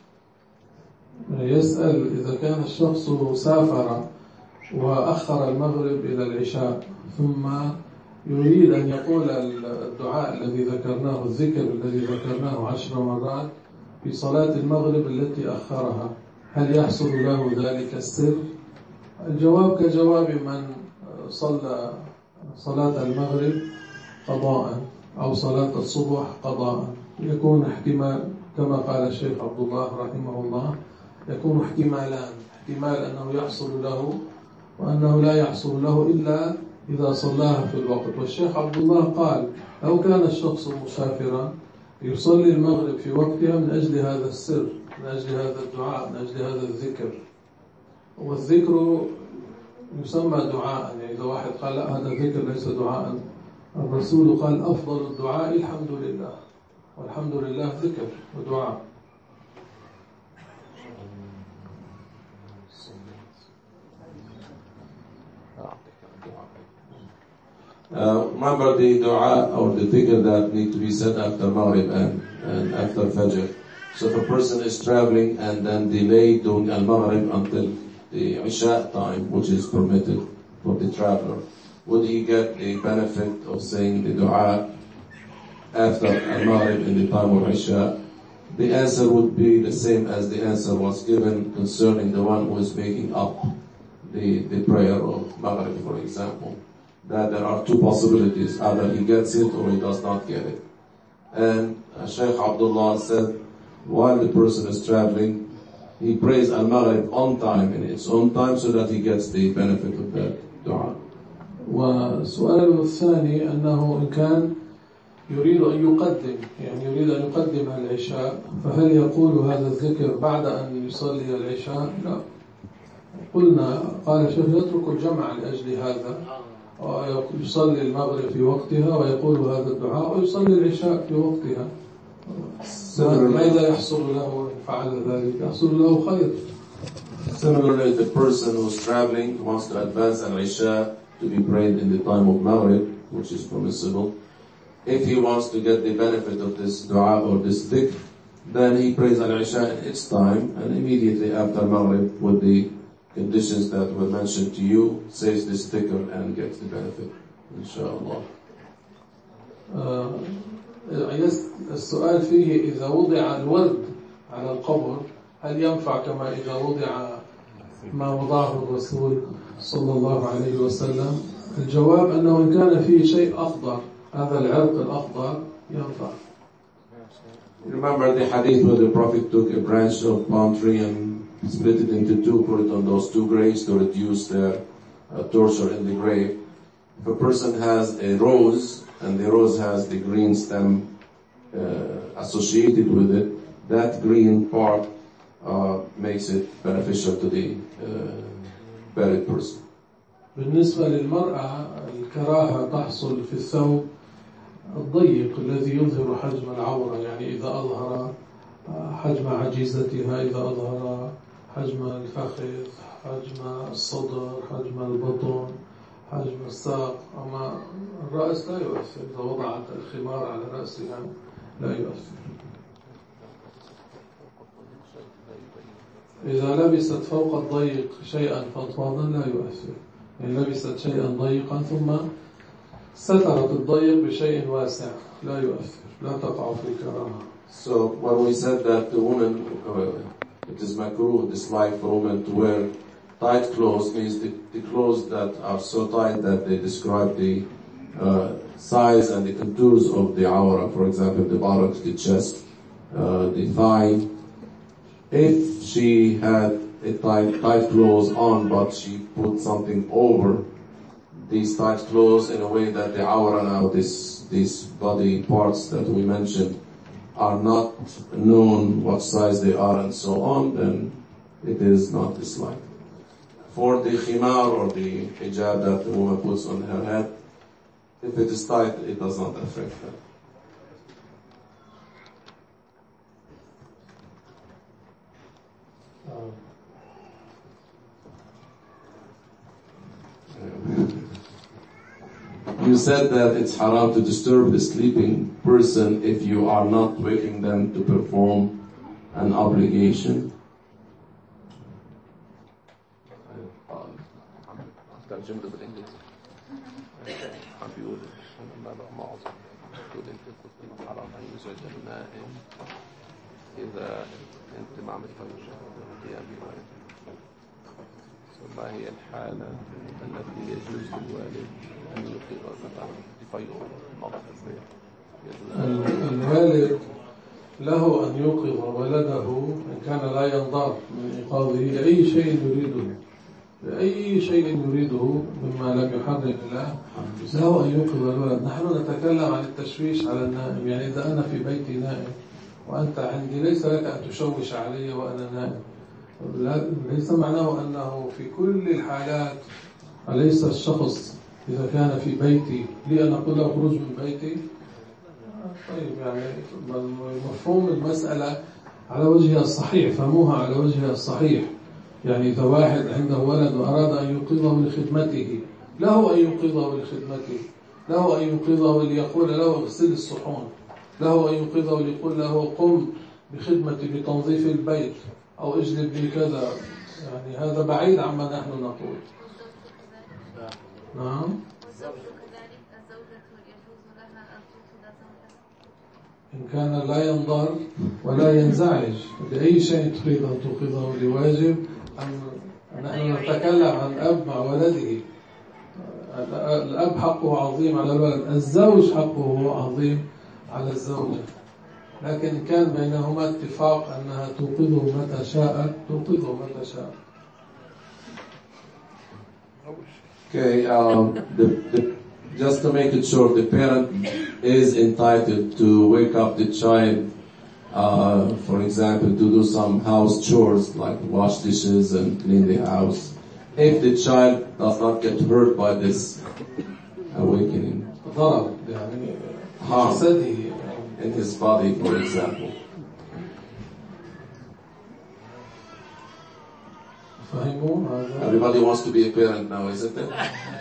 يسأل إذا كان الشخص سافر وأخر المغرب إلى العشاء ثم يريد أن يقول الدعاء الذي ذكرناه، الذكر الذي ذكرناه 10 مرات في صلاة المغرب التي أخرها، هل يحصل له ذلك السر؟ الجواب كجواب من صلى صلاة المغرب قضاء أو صلاة الصبح قضاء. يكون احتمال كما قال الشيخ عبد الله رحمه الله، يكون احتمالان، احتمال أنه يحصل له وأنه لا يحصل له إلا إذا صلاها في الوقت. والشيخ عبد الله قال لو كان الشخص مسافرا يصلي المغرب في وقتها من أجل هذا السر، من أجل هذا الدعاء، من أجل هذا الذكر. والذكر يسمى دعاء، يعني إذا واحد قال لا هذا ذكر ليس دعاء، الرسول قال أفضل الدعاء الحمد لله، والحمد لله ذكر ودعاء. Remember the dua or the dhikr that need to be said after Maghrib and after Fajr. So if a person is traveling and then delayed doing al-Maghrib until the Isha time, which is permitted for the traveler, would he get the benefit of saying the dua after al-Maghrib in the time of Isha? The answer would be the same as the answer was given concerning the one who is making up the prayer of Maghrib, for example. That there are two possibilities, either he gets it or he does not get it. And Shaykh Abdullah said, while the person is traveling, he prays al-Maghrib on time, in its own time, so that he gets the benefit of that dua. والسؤال الثاني أنه إن كان يريد أن يقدم، يعني يريد أن يقدم العشاء، فهل يقول هذا الذكر بعد أن يصلي العشاء؟ لا. قلنا قال الشيخ يترك الجمع لأجل هذا، ويصلي المغرب في وقتها ويقول هذا الدعاء، ويصلي العشاء في وقتها. ماذا يحصل له إن فعل ذلك؟ يحصل له خير. Similarly, the person who is traveling wants to advance al-Isha to be prayed in the time of Maghrib, which is permissible. If he wants to get the benefit of this dua or this dhikr, then he prays al-Isha in its time, and immediately after Maghrib, with the conditions that were mentioned to you, says this dhikr and gets the benefit, inshallah. السؤال فيه إذا وضع الورد على القبر هل ينفع كما إذا وضع ما وضعه الرسول صلى الله عليه وسلم؟ الجواب أنه إن كان فيه شيء أخضر، هذا العرق الأخضر ينفع. Remember the hadith where the Prophet took a branch of palm tree and split it into two, put it on those two graves to reduce their torture in the grave. If a person has a rose and the rose has the green stem associated with it, that green part makes it beneficial to the buried person. بالنسبة للمرأة الكراهة تحصل في الثوب الضيق الذي يظهر حجم العورة، يعني إذا أظهر حجم عجيزتها، إذا أظهر حجم الفخذ، حجم الصدر، حجم البطن، حجم الساق. أما الرأس لا يؤثر، إذا وضعت الخمار على رأسها لا يؤثر. إذا لبست فوق الضيق شيئا فضفاضا لا يؤثر، إن لبست شيئا ضيقا ثم سترت الضيق بشيء واسع لا يؤثر، لا تقع في الكراهة. So when we said that the woman, it is makruh, dislike for women to wear tight clothes, means the clothes that are so tight that they describe the size and the contours of the awra, for example, the buttocks, the chest, the thigh. If she had a tight clothes on, but she put something over, these tight clothes in a way that the awra now, these body parts that we mentioned, are not known what size they are and so on, then it is not disliked. For the khimar or the hijab that the woman puts on her head, if it is tight, it does not affect her. You said that it's haram to disturb the sleeping person if you are not waking them to perform an obligation. ترجمته بالانجليزي عم بيقول المبلغ معظم بيقول انت قلت انه حرام ان يزعج النائم اذا انت ما عم تفوز القيام بواجب. ما هي الحالة التي يجوز للوالد ان يوقظ مثلا لفيض نظف البيت؟ الوالد له أن يوقظ ولده إن كان لا ينضر من إيقاظه لأي شيء يريده، لأي شيء يريده مما لم يحرم الله، له أن يوقظ الولد. نحن نتكلم عن التشويش على النائم، يعني إذا أنا في بيتي نائم وأنت عندي ليس لك أن تشوش علي وأنا نائم. ليس معناه أنه في كل الحالات أليس الشخص إذا كان في بيتي لي أن أقول له خروج من بيتي. طيب يعني مفهوم المسألة على وجهها الصحيح، فهموها على وجهها الصحيح. يعني إذا واحد عنده ولد وأراد أن يوقظه لخدمته، له أن يوقظه لخدمته، له أن يوقظه ليقول له اغسل الصحون، له أن يوقظه ليقول له قم بخدمتي بتنظيف البيت أو اجلب لي كذا. يعني هذا بعيد عما نحن نقول. نعم. إن كان لا ينضر ولا ينزعج لأي شيء تريد أن توقظه لواجب، نحن نتكلم عن أب مع ولده. الأب حقه عظيم على الولد، الزوج حقه عظيم على الزوجة، لكن كان بينهما اتفاق أنها توقظه متى شاء توقظه متى شاء. Okay, just to make it short, the parent is entitled to wake up the child, for example, to do some house chores like wash dishes and clean the house, if the child does not get hurt by this awakening. Harm in his body, for example. Everybody wants to be a parent now, isn't it?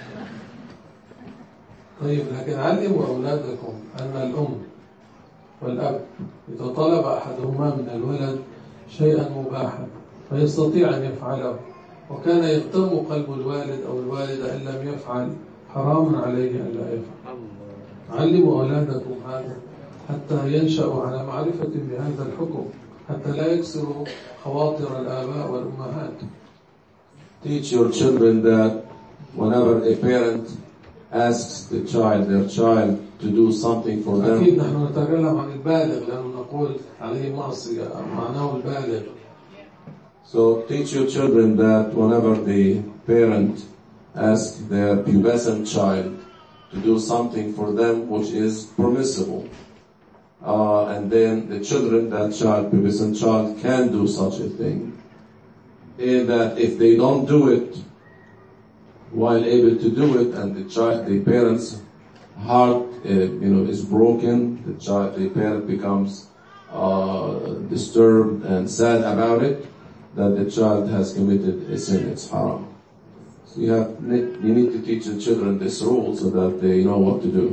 طيب، لكن علموا أولادكم أن الأم والأب إذا طلب أحدهما من الولد شيئا مباحا فيستطيع أن يفعله، وكان يغتم قلب الوالد أو الوالدة إن لم يفعل، حرام عليه أن لا يفعل. علموا أولادكم هذا حتى ينشأوا على معرفة بهذا الحكم، حتى لا يكسروا خواطر الآباء والأمهات. Teach your children that whenever a parent asks their child to do something for them. أكيد نحن نتكلم عن البالغ لأنه نقول عليه معصية، معناه البالغ. So teach your children that whenever the parent asks their pubescent child to do something for them which is permissible, and then the children, that child, pubescent child, can do such a thing, and that if they don't do it while able to do it, and the parent's heart, is broken, the parent becomes disturbed and sad about it, that the child has committed a sin. It's haram. So you need to teach the children this rule so that they know what to do.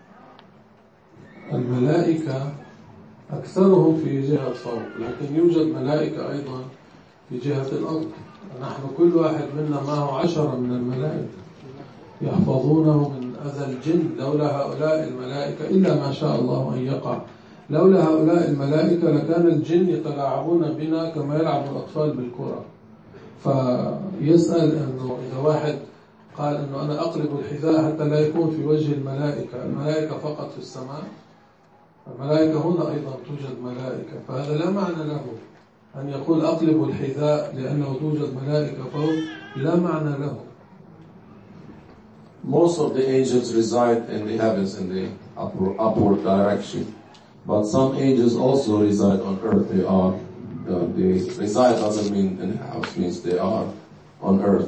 الملائكة أكثرهم في جهة فوق، لكن يوجد ملائكة أيضا في جهة الأرض. نحن كل واحد منا معه 10 من الملائكة يحفظونه من أذى الجن. لولا هؤلاء الملائكة، إلا ما شاء الله أن يقع، لولا هؤلاء الملائكة لكان الجن يتلاعبون بنا كما يلعب الأطفال بالكرة. فيسأل أنه إذا واحد قال أنه أنا أقلب الحذاء حتى لا يكون في وجه الملائكة فقط في السماء، الملائكة هنا أيضا توجد ملائكة، فهذا لا معنى له أن يقول أقلب الحذاء لأنه توجد ملائكة فوق، لا معنى له. most of the angels reside in the heavens in the upward direction, but some angels also reside on earth. They reside doesn't mean in a house, means they are on earth.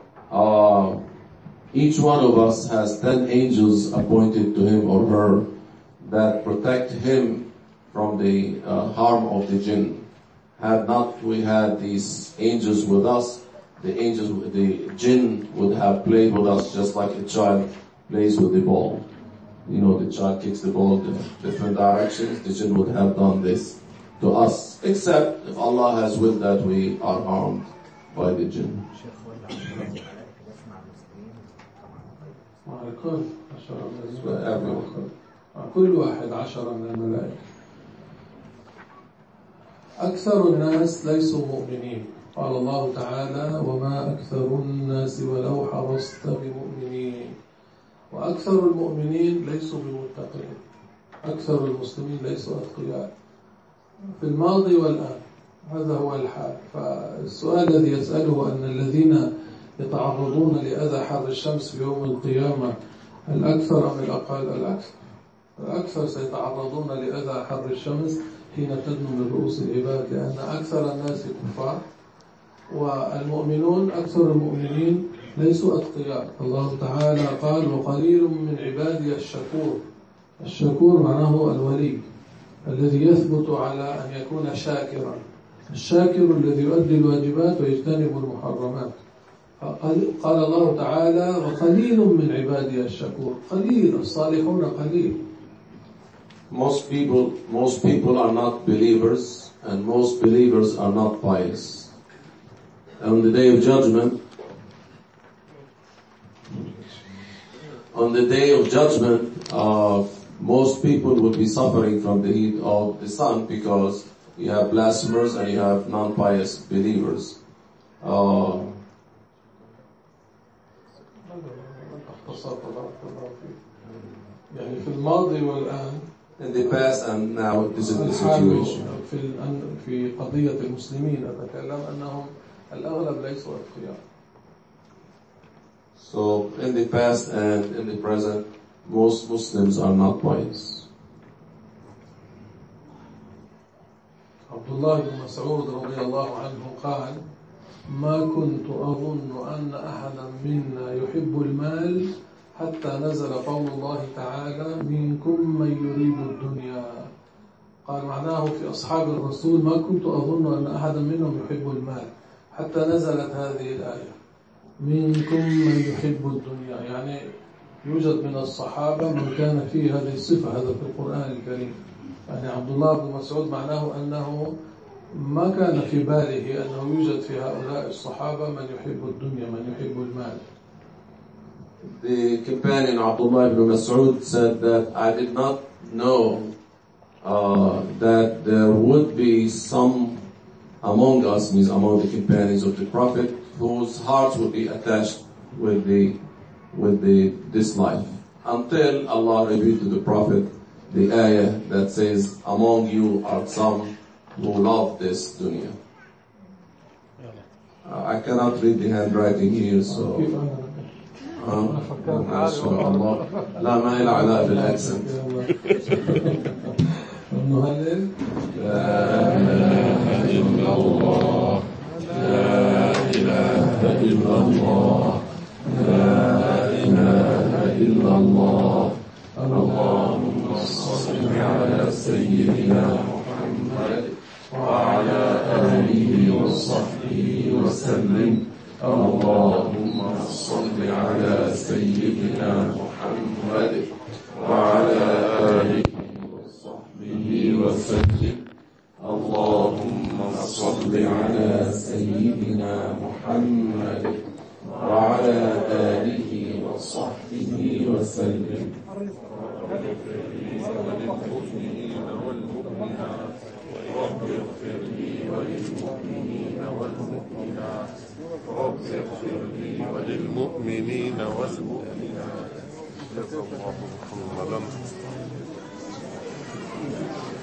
Each one of us has 10 angels appointed to him or her that protect him from the harm of the jinn. Had not we had these angels with us, the jinn would have played with us just like a child plays with the ball. You know, the child kicks the ball in different directions, the jinn would have done this to us, except if Allah has willed that we are harmed by the jinn. كل واحد 10 من الملائكة. أكثر الناس ليسوا مؤمنين. قال الله تعالى: وما أكثر الناس ولو حرصت بمؤمنين. وأكثر المؤمنين ليسوا بمتقين. أكثر المسلمين ليسوا أتقياء في الماضي والآن. هذا هو الحال. فالسؤال الذي يسأله أن الذين يتعرضون لأذى حر الشمس في يوم القيامة الأكثر أم الأقل؟ الأكثر سيتعرضون لأذى حر الشمس حين تدنو من رؤوس العباد، لأن أكثر الناس كفار، والمؤمنون أكثر المؤمنين ليسوا أتقياء. الله تعالى قال: وقليل من عبادي الشكور. الشكور معناه الولي الذي يثبت على أن يكون شاكرا. الشاكر الذي يؤدي الواجبات ويجتنب المحرمات. قال الله تعالى: وقليل من عبادي الشكور. قليل، الصالحون قليل. Most people are not believers, and most believers are not pious. On the day of judgment, most people will be suffering from the heat of the sun, because you have blasphemers and you have non-pious believers. يعني في الماضي والآن. In the past and now, this is the situation. في قضية المسلمين أتكلم أنهم الأغلب ليسوا أتقياء. So in the past and in the present, most Muslims are not pious. عبد الله بن مسعود رضي الله عنه قال: ما كنت أظن أن أحدا منا يحب المال حتى نزل قول الله تعالى: منكم من يريد الدنيا. قال معناه في أصحاب الرسول: ما كنت أظن أن أحدا منهم يحب المال حتى نزلت هذه الآية: منكم من يحب الدنيا. يعني يوجد من الصحابة من كان فيه هذه الصفة، هذا في القرآن الكريم. يعني عبد الله بن مسعود معناه أنه ما كان في باله أنه يوجد في هؤلاء الصحابة من يحب الدنيا، من يحب المال. The companion Abdullah ibn Mas'ud said that I did not know that there would be some among us, means among the companions of the Prophet, whose hearts would be attached with this life, until Allah revealed to the Prophet the ayah that says, among you are some who love this dunya. I cannot read the handwriting here, so ما شاء الله لا ما إلى علاء بالأكسنت. المهلل: لا إله إلا الله، لا إله إلا الله، لا إله إلا الله. اللهم صل على سيدنا محمد وعلى آله وصحبه وسلم. اللهم صل على سيدنا محمد وعلى آله وصحبه وسلم. اللهم صل على سيدنا محمد وعلى آله وصحبه وسلم. رب اغفر لي وللمؤمنين والمؤمنات، رب اغفر لي وللمؤمنين والمؤمنات. جزا الله محمدا